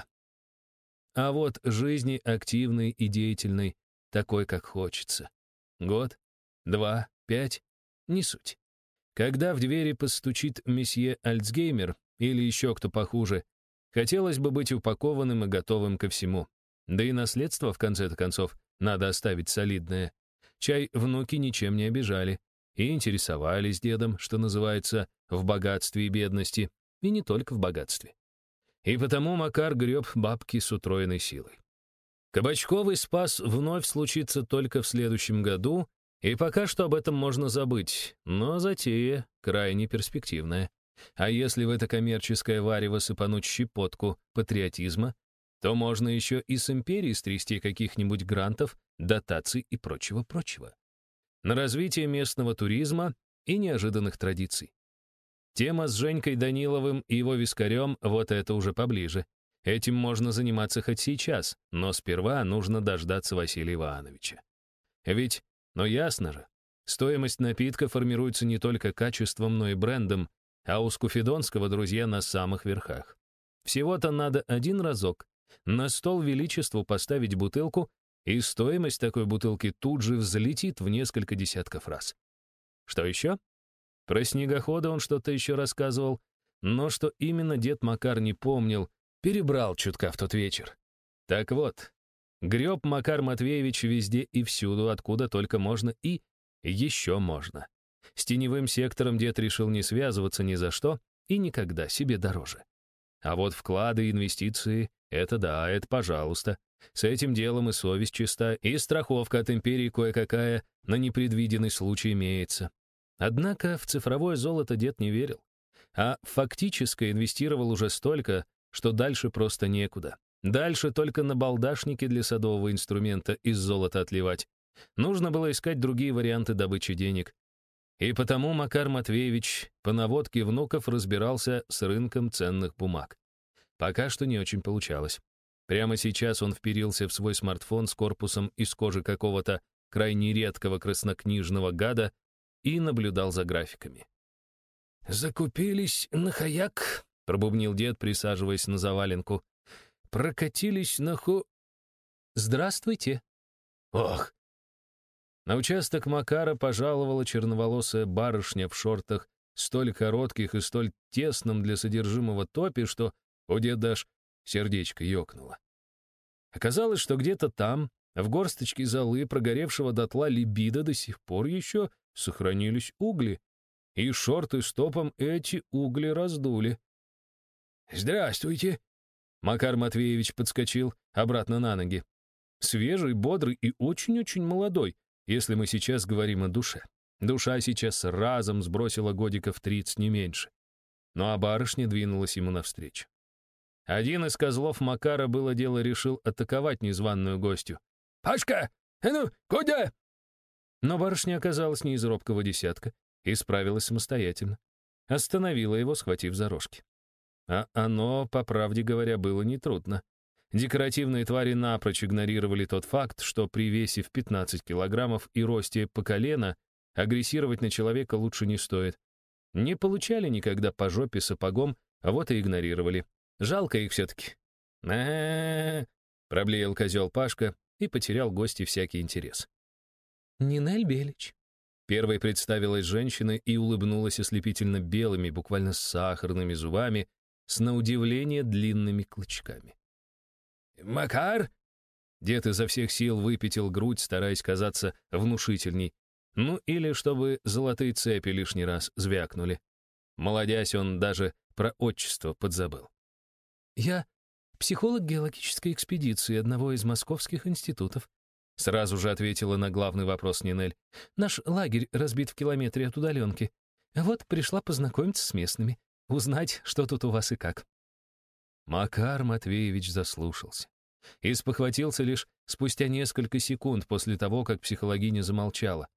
А вот жизни активной и деятельной, такой, как хочется. Год, 2, 5 — не суть. Когда в двери постучит месье Альцгеймер или еще кто похуже, хотелось бы быть упакованным и готовым ко всему. Да и наследство, в конце-то концов, надо оставить солидное. Чай внуки ничем не обижали и интересовались дедом, что называется, в богатстве и бедности, и не только в богатстве. И потому Макар греб бабки с утроенной силой. Кабачковый спас вновь случится только в следующем году, и пока что об этом можно забыть, но затея крайне перспективная. А если в это коммерческое варево сыпануть щепотку патриотизма, то можно еще и с империи стрясти каких-нибудь грантов, дотаций и прочего-прочего. На развитие местного туризма и неожиданных традиций. Тема с Женькой Даниловым и его вискарем — вот это уже поближе. Этим можно заниматься хоть сейчас, но сперва нужно дождаться Василия Ивановича. Ведь, ясно же, стоимость напитка формируется не только качеством, но и брендом, а у Скуфидонского друзья на самых верхах. Всего-то надо один разок на стол величеству поставить бутылку, и стоимость такой бутылки тут же взлетит в несколько десятков раз. Что еще? Про снегохода он что-то еще рассказывал, но что именно дед Макар не помнил, перебрал чутка в тот вечер. Так вот, греб Макар Матвеевич везде и всюду, откуда только можно и еще можно. С теневым сектором дед решил не связываться ни за что и никогда, себе дороже. А вот вклады и инвестиции — это да, это пожалуйста. С этим делом и совесть чиста, и страховка от империи кое-какая на непредвиденный случай имеется. Однако в цифровое золото дед не верил, а фактически инвестировал уже столько, что дальше просто некуда. Дальше только на балдашнике для садового инструмента из золота отливать. Нужно было искать другие варианты добычи денег. И потому Макар Матвеевич по наводке внуков разбирался с рынком ценных бумаг. Пока что не очень получалось. Прямо сейчас он вперился в свой смартфон с корпусом из кожи какого-то крайне редкого краснокнижного гада и наблюдал за графиками. «Закупились на хаяк», — пробубнил дед, присаживаясь на заваленку. «Прокатились на «Здравствуйте». «Ох!» На участок Макара пожаловала черноволосая барышня в шортах, столь коротких и столь тесном для содержимого топе, что у деда аж сердечко ёкнуло. Оказалось, что где-то там, в горсточке золы прогоревшего дотла либидо, до сих пор еще сохранились угли, и шорты с топом эти угли раздули. «Здравствуйте!» Макар Матвеевич подскочил обратно на ноги. Свежий, бодрый и очень-очень молодой, если мы сейчас говорим о душе. Душа сейчас разом сбросила годиков 30, не меньше. Ну а барышня двинулась ему навстречу. Один из козлов Макара было дело решил атаковать незваную гостью. «Пашка! Ну, куда?» Но барышня оказалась не из робкого десятка и справилась самостоятельно. Остановила его, схватив за рожки. А оно, по правде говоря, было нетрудно. Декоративные твари напрочь игнорировали тот факт, что при весе в 15 килограммов и росте по колено агрессировать на человека лучше не стоит. Не получали никогда по жопе сапогом, а вот и игнорировали. Жалко их все-таки. Проблеял козел Пашка и потерял гости всякий интерес. Нинель Белич. Первой представилась женщина и улыбнулась ослепительно белыми, буквально сахарными зубами, с на удивление длинными клычками. «Макар!» Дед изо всех сил выпятил грудь, стараясь казаться внушительней. Ну или чтобы золотые цепи лишний раз звякнули. Молодясь, он даже про отчество подзабыл. «Я психолог геологической экспедиции одного из московских институтов», сразу же ответила на главный вопрос Нинель. «Наш лагерь разбит в километре от удаленки. А вот пришла познакомиться с местными, узнать, что тут у вас и как». Макар Матвеевич заслушался и спохватился лишь спустя несколько секунд после того, как психологиня замолчала.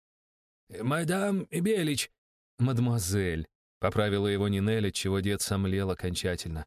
«Мадам Белич!» «Мадемуазель!» — поправила его Нинель, отчего дед сомлел окончательно.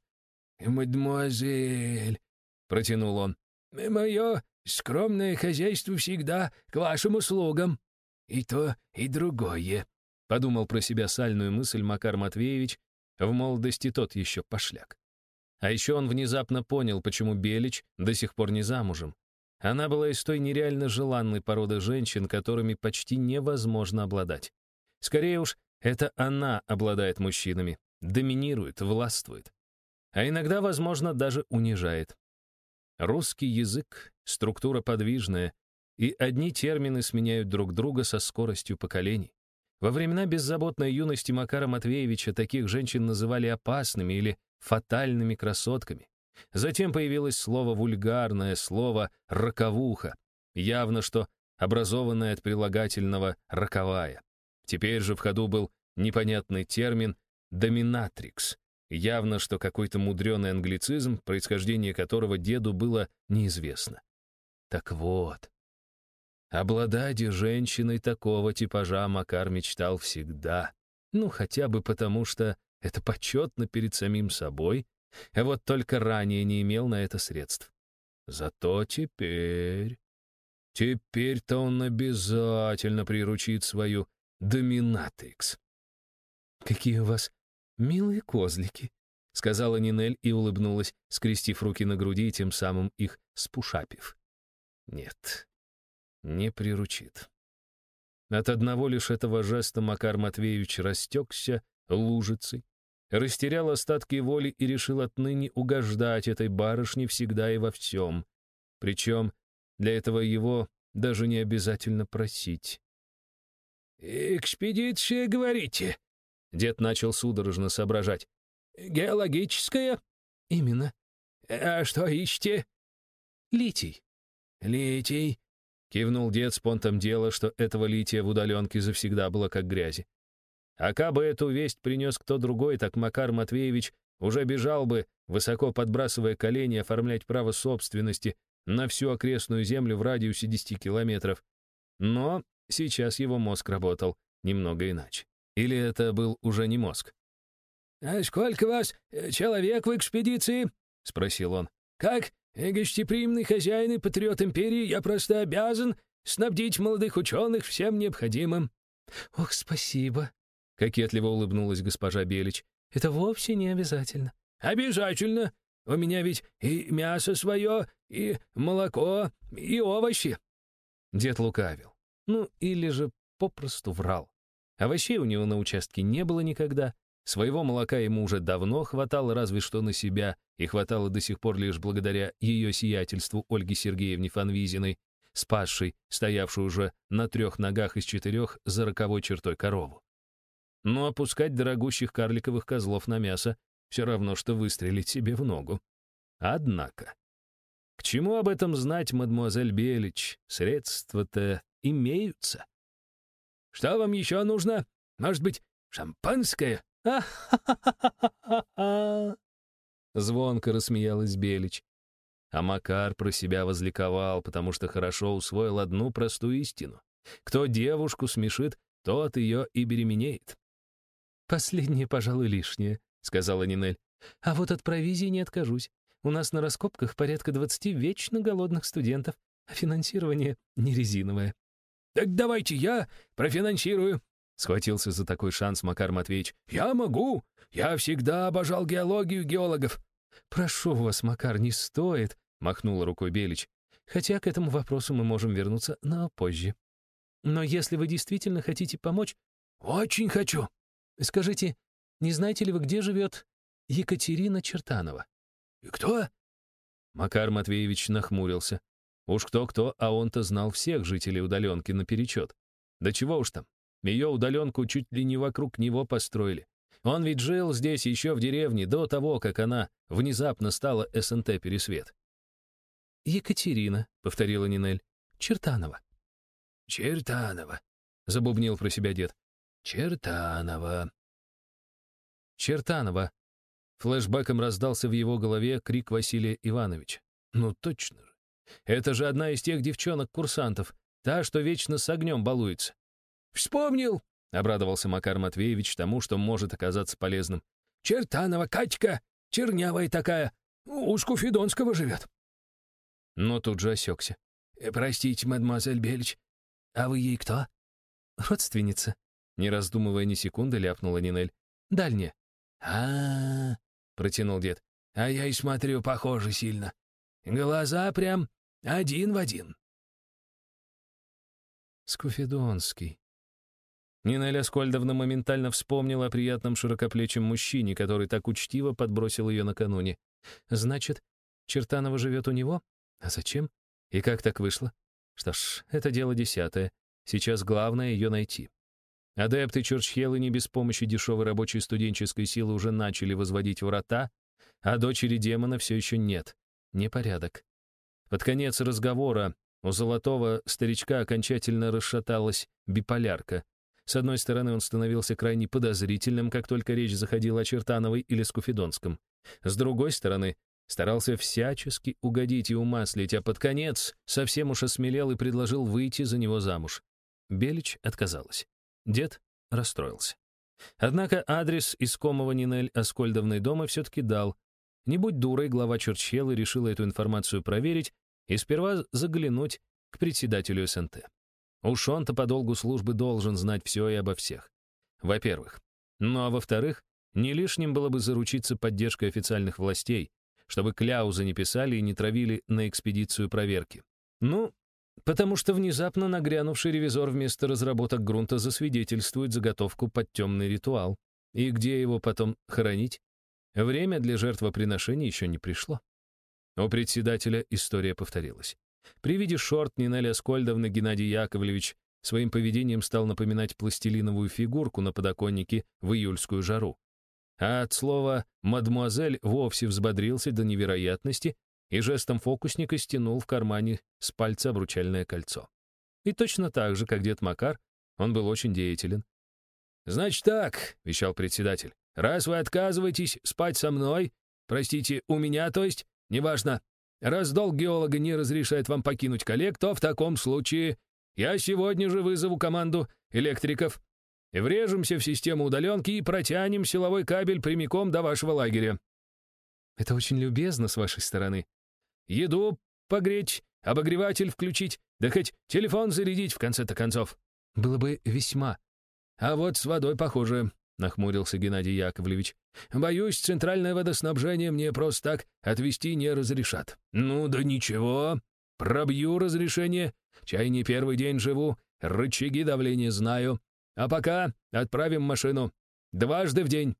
«Мадемуазель!» — протянул он. «Мое скромное хозяйство всегда к вашим услугам. И то, и другое», — подумал про себя сальную мысль Макар Матвеевич, в молодости тот еще пошляк. А еще он внезапно понял, почему Белич до сих пор не замужем. Она была из той нереально желанной породы женщин, которыми почти невозможно обладать. Скорее уж, это она обладает мужчинами, доминирует, властвует. А иногда, возможно, даже унижает. Русский язык — структура подвижная, и одни термины сменяют друг друга со скоростью поколений. Во времена беззаботной юности Макара Матвеевича таких женщин называли опасными или фатальными красотками. Затем появилось слово «вульгарное», слово «роковуха», явно что образованное от прилагательного «роковая». Теперь же в ходу был непонятный термин «доминатрикс», явно что какой-то мудреный англицизм, происхождение которого деду было неизвестно. Так вот, обладать женщиной такого типажа Макар мечтал всегда. Ну, хотя бы потому, что это почетно перед самим собой, а вот только ранее не имел на это средств. Зато теперь-то он обязательно приручит свою доминатрикс. «Какие у вас милые козлики», — сказала Нинель и улыбнулась, скрестив руки на груди и тем самым их спушапив. Нет, не приручит. От одного лишь этого жеста Макар Матвеевич растекся лужицей, растерял остатки воли и решил отныне угождать этой барышне всегда и во всем. Причем для этого его даже не обязательно просить. «Экспедиция, говорите?» Дед начал судорожно соображать. «Геологическая?» «Именно». «А что ищете?» «Литий». «Литий», — кивнул дед с понтом дела, что этого лития в удаленке завсегда было как грязи. А кабы эту весть принес кто другой, так Макар Матвеевич уже бежал бы, высоко подбрасывая колени, оформлять право собственности на всю окрестную землю в радиусе 10 километров. Но сейчас его мозг работал немного иначе. Или это был уже не мозг? «А сколько вас человек в экспедиции?» — спросил он. «Как гостеприимный хозяин и патриот империи я просто обязан снабдить молодых ученых всем необходимым». «Ох, спасибо», — кокетливо улыбнулась госпожа Белич. «Это вовсе не обязательно». «Обязательно. У меня ведь и мясо свое, и молоко, и овощи». Дед лукавил. Ну, или же попросту врал. Овощей у него на участке не было никогда. Своего молока ему уже давно хватало разве что на себя, и хватало до сих пор лишь благодаря ее сиятельству Ольге Сергеевне Фанвизиной, спасшей, стоявшую уже на 3 ногах из 4 за 40-ой чертой корову. Но опускать дорогущих карликовых козлов на мясо все равно, что выстрелить себе в ногу. Однако, к чему об этом знать, мадемуазель Белич? Средства-то имеются. «Что вам еще нужно? Может быть, шампанское?» «А-ха-ха-ха-ха-ха!» Звонко рассмеялась Белич. А Макар про себя возликовал, потому что хорошо усвоил одну простую истину. Кто девушку смешит, тот ее и беременеет. «Последнее, пожалуй, лишнее», — сказала Нинель. «А вот от провизии не откажусь. У нас на раскопках порядка 20 вечно голодных студентов, а финансирование не резиновое». «Так давайте я профинансирую», — схватился за такой шанс Макар Матвеевич. «Я могу. Я всегда обожал геологию геологов. «Прошу вас, Макар, не стоит», — махнула рукой Белич. «Хотя к этому вопросу мы можем вернуться, но позже. Но если вы действительно хотите помочь...» «Очень хочу». «Скажите, не знаете ли вы, где живет Екатерина Чертанова?» «И кто?» Макар Матвеевич нахмурился. Уж кто-кто, а он-то знал всех жителей удаленки наперечет. Да чего уж там, ее удаленку чуть ли не вокруг него построили. Он ведь жил здесь еще в деревне до того, как она внезапно стала СНТ «Пересвет». «Екатерина», — повторила Нинель, — «Чертанова». «Чертанова», — забубнил про себя дед. «Чертанова». «Чертанова». Флэшбэком раздался в его голове крик Василия Ивановича. «Ну точно же. Это же одна из тех девчонок-курсантов, та, что вечно с огнем балуется». «Вспомнил!» — обрадовался Макар Матвеевич тому, что может оказаться полезным. «Чертанова Катька, чернявая такая, у Скуфидонского живет». Но тут же осекся. «Простите, мадемуазель Белич, а вы ей кто?» «Родственница», — не раздумывая ни секунды, ляпнула Нинель. «Дальняя». «А-а-а», протянул дед, «а я и смотрю, похоже сильно. Глаза прям один в один». Скуфидонский. Нинель Аскольдовна моментально вспомнила о приятном широкоплечем мужчине, который так учтиво подбросил ее накануне. «Значит, Чертанова живет у него? А зачем? И как так вышло? Что ж, это дело 10. Сейчас главное ее найти». Адепты Чурчхелы не без помощи дешевой рабочей студенческой силы уже начали возводить врата, а дочери демона все еще нет. Непорядок. Под конец разговора у золотого старичка окончательно расшаталась биполярка. С одной стороны, он становился крайне подозрительным, как только речь заходила о Чертановой или Скуфидонском. С другой стороны, старался всячески угодить и умаслить, а под конец совсем уж осмелел и предложил выйти за него замуж. Белич отказалась. Дед расстроился. Однако адрес искомого Нинель Аскольдовной дома все-таки дал. Не будь дурой, глава Чурчхелы решила эту информацию проверить и сперва заглянуть к председателю СНТ. Уж он-то по долгу службы должен знать все и обо всех. Во-первых. Ну а во-вторых, не лишним было бы заручиться поддержкой официальных властей, чтобы кляузы не писали и не травили на экспедицию проверки. Ну, потому что внезапно нагрянувший ревизор вместо разработок грунта засвидетельствует заготовку под темный ритуал. И где его потом хоронить? Время для жертвоприношений еще не пришло. У председателя история повторилась. При виде шорт Нинель Аскольдовны Геннадий Яковлевич своим поведением стал напоминать пластилиновую фигурку на подоконнике в июльскую жару. А от слова «мадмуазель» вовсе взбодрился до невероятности и жестом фокусника стянул в кармане с пальца обручальное кольцо. И точно так же, как дед Макар, он был очень деятелен. «Значит так», — вещал председатель, «раз вы отказываетесь спать со мной, простите, у меня, то есть, неважно, раз долг геолога не разрешает вам покинуть коллег, то в таком случае я сегодня же вызову команду электриков, врежемся в систему удаленки и протянем силовой кабель прямиком до вашего лагеря». «Это очень любезно с вашей стороны». «Еду погреть, обогреватель включить, да хоть телефон зарядить в конце-то концов». «Было бы весьма». «А вот с водой похоже», — нахмурился Геннадий Яковлевич. «Боюсь, центральное водоснабжение мне просто так отвезти не разрешат». «Ну да ничего, пробью разрешение. Чай не первый день живу, рычаги давления знаю. А пока отправим машину. 2 раза в день».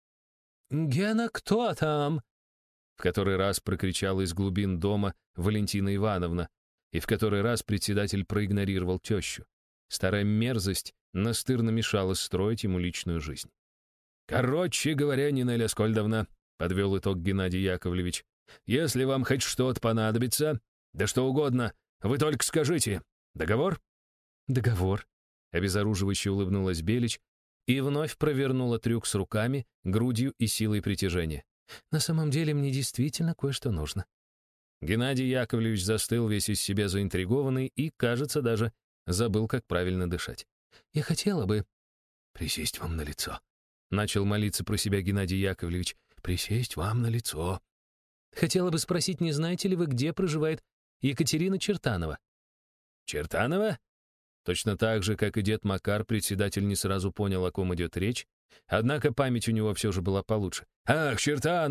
«Гена, кто там?» В который раз прокричала из глубин дома Валентина Ивановна, и в который раз председатель проигнорировал тещу. Старая мерзость настырно мешала строить ему личную жизнь. «Короче говоря, Нинель Аскольдовна», — подвел итог Геннадий Яковлевич, «если вам хоть что-то понадобится, да что угодно, вы только скажите. Договор?» «Договор», — обезоруживающе улыбнулась Белич и вновь провернула трюк с руками, грудью и силой притяжения. «На самом деле мне действительно кое-что нужно». Геннадий Яковлевич застыл весь из себя заинтригованный и, кажется, даже забыл, как правильно дышать. «Я хотела бы...» «Присесть вам на лицо», — начал молиться про себя Геннадий Яковлевич. «Присесть вам на лицо». «Хотела бы спросить, не знаете ли вы, где проживает Екатерина Чертанова?» «Чертанова?» Точно так же, как и дед Макар, председатель не сразу понял, о ком идет речь, однако память у него все же была получше. «Ах, Чертанова!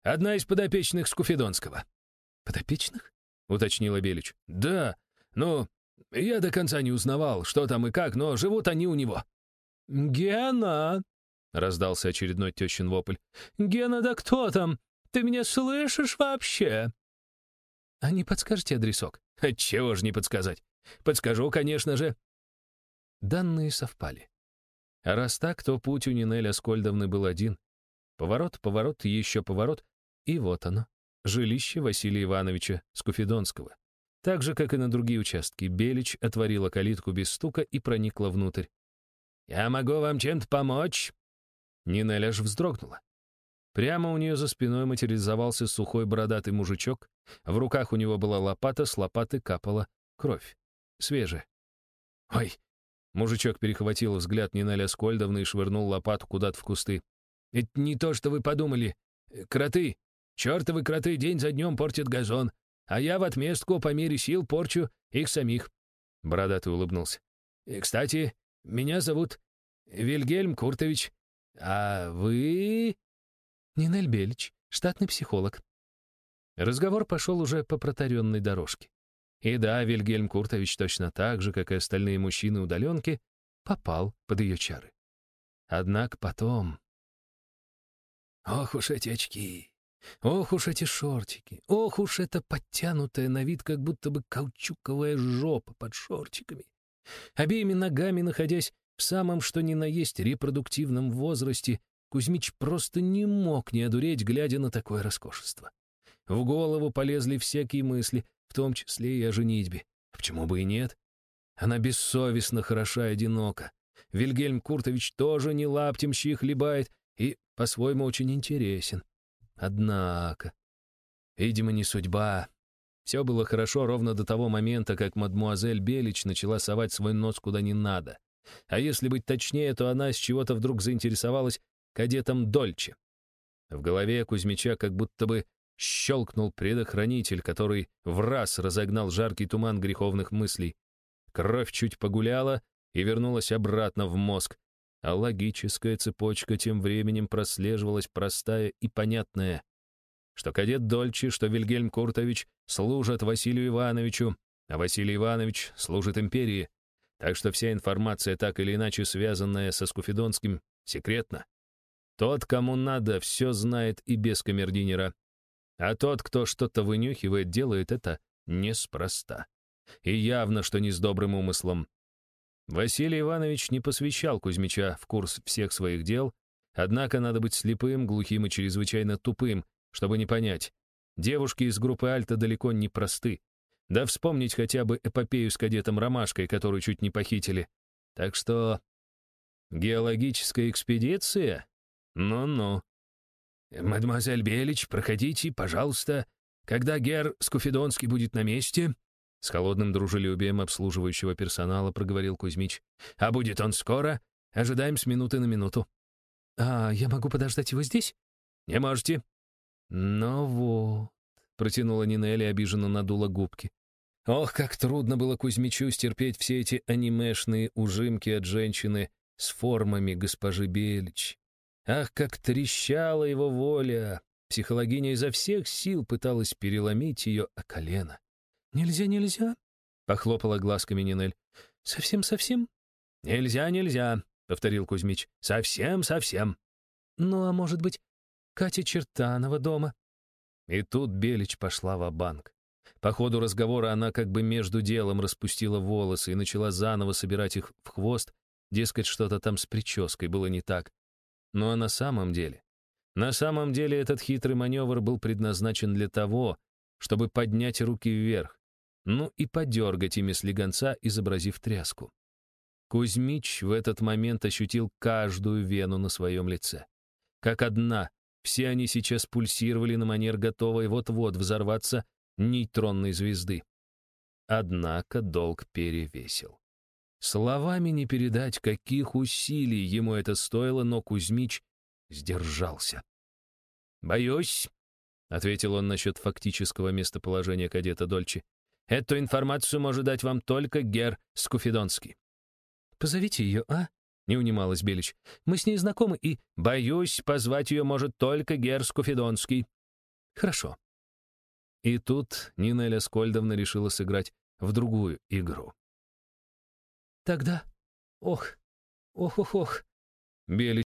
Одна из подопечных Скуфидонского». «Подопечных?» — уточнила Белич. «Да, но я до конца не узнавал, что там и как, но живут они у него». «Гена!» — раздался очередной тещин вопль. «Гена, да кто там? Ты меня слышишь вообще?» «А не подскажете адресок?» «Отчего ж не подсказать? Подскажу, конечно же». Данные совпали. А раз так, то путь у Нинель Аскольдовны был один. Поворот, поворот, еще поворот, и вот оно. Жилище Василия Ивановича Скуфидонского. Так же, как и на другие участки, Белич отворила калитку без стука и проникла внутрь. «Я могу вам чем-то помочь?» Нинель аж вздрогнула. Прямо у нее за спиной материализовался сухой бородатый мужичок. В руках у него была лопата, с лопаты капала кровь. Свежая. «Ой!» Мужичок перехватил взгляд Нинель Аскольдовны и швырнул лопату куда-то в кусты. «Это не то, что вы подумали. Кроты! Чертовы кроты день за днем портят газон, а я в отместку по мере сил порчу их самих». Бородатый улыбнулся. «Кстати, меня зовут Вильгельм Куртович. А вы...» «Нинель Белич, штатный психолог». Разговор пошел уже по протаренной дорожке. И да, Вильгельм Куртович точно так же, как и остальные мужчины удаленки, попал под ее чары. Однако потом... Ох уж эти очки! Ох уж эти шортики! Ох уж эта подтянутая на вид как будто бы каучуковая жопа под шортиками! Обеими ногами, находясь в самом что ни на есть репродуктивном возрасте, Кузьмич просто не мог не одуреть, глядя на такое роскошество. В голову полезли всякие мысли, в том числе и о женитьбе. Почему бы и нет? Она бессовестно хороша и одинока. Вильгельм Куртович тоже не лаптем щи хлебает и по-своему очень интересен. Однако, видимо, не судьба. Все было хорошо ровно до того момента, как мадмуазель Белич начала совать свой нос куда не надо. А если быть точнее, то она с чего-то вдруг заинтересовалась кадетом Дольче. В голове Кузьмича как будто бы щелкнул предохранитель, который враз разогнал жаркий туман греховных мыслей. Кровь чуть погуляла и вернулась обратно в мозг, а логическая цепочка тем временем прослеживалась простая и понятная, что кадет Дольче, что Вильгельм Куртович служат Василию Ивановичу, а Василий Иванович служит империи, так что вся информация, так или иначе связанная со Скуфидонским, секретна. Тот, кому надо, все знает и без камердинера. А тот, кто что-то вынюхивает, делает это неспроста. И явно, что не с добрым умыслом. Василий Иванович не посвящал Кузьмича в курс всех своих дел, однако надо быть слепым, глухим и чрезвычайно тупым, чтобы не понять. Девушки из группы Альта далеко не просты. Да вспомнить хотя бы эпопею с кадетом Ромашкой, которую чуть не похитили. Так что... Геологическая экспедиция? Ну-ну. «Мадемуазель Белич, проходите, пожалуйста. Когда гер Скуфидонский будет на месте?» С холодным дружелюбием обслуживающего персонала проговорил Кузьмич. «А будет он скоро? Ожидаем с минуты на минуту». «А я могу подождать его здесь?» «Не можете». «Ну вот», — протянула Нинель и обиженно надула губки. Ох, как трудно было Кузьмичу стерпеть все эти анимешные ужимки от женщины с формами госпожи Белич. Ах, как трещала его воля! Психологиня изо всех сил пыталась переломить ее о колено. «Нельзя, нельзя!» — похлопала глазками Нинель. «Совсем-совсем?» «Нельзя, нельзя!» — повторил Кузьмич. «Совсем-совсем!» «Ну, а может быть, Катя Чертанова дома?» И тут Белич пошла ва-банк. По ходу разговора она как бы между делом распустила волосы и начала заново собирать их в хвост, дескать, что-то там с прической было не так. Ну а на самом деле этот хитрый маневр был предназначен для того, чтобы поднять руки вверх, ну и подергать ими слегонца, изобразив тряску. Кузьмич в этот момент ощутил каждую вену на своем лице. Как одна, все они сейчас пульсировали на манер готовой вот-вот взорваться нейтронной звезды. Однако долг перевесил. Словами не передать, каких усилий ему это стоило, но Кузьмич сдержался. «Боюсь», — ответил он насчет фактического местоположения кадета Дольче, «эту информацию может дать вам только гер Скуфидонский». «Позовите ее, а?» — не унималась Белич. «Мы с ней знакомы и...» «Боюсь, позвать ее может только гер Скуфидонский». Хорошо. И тут Нинель Аскольдовна решила сыграть в другую игру. Тогда... Ох, ох, ох, ох. Белич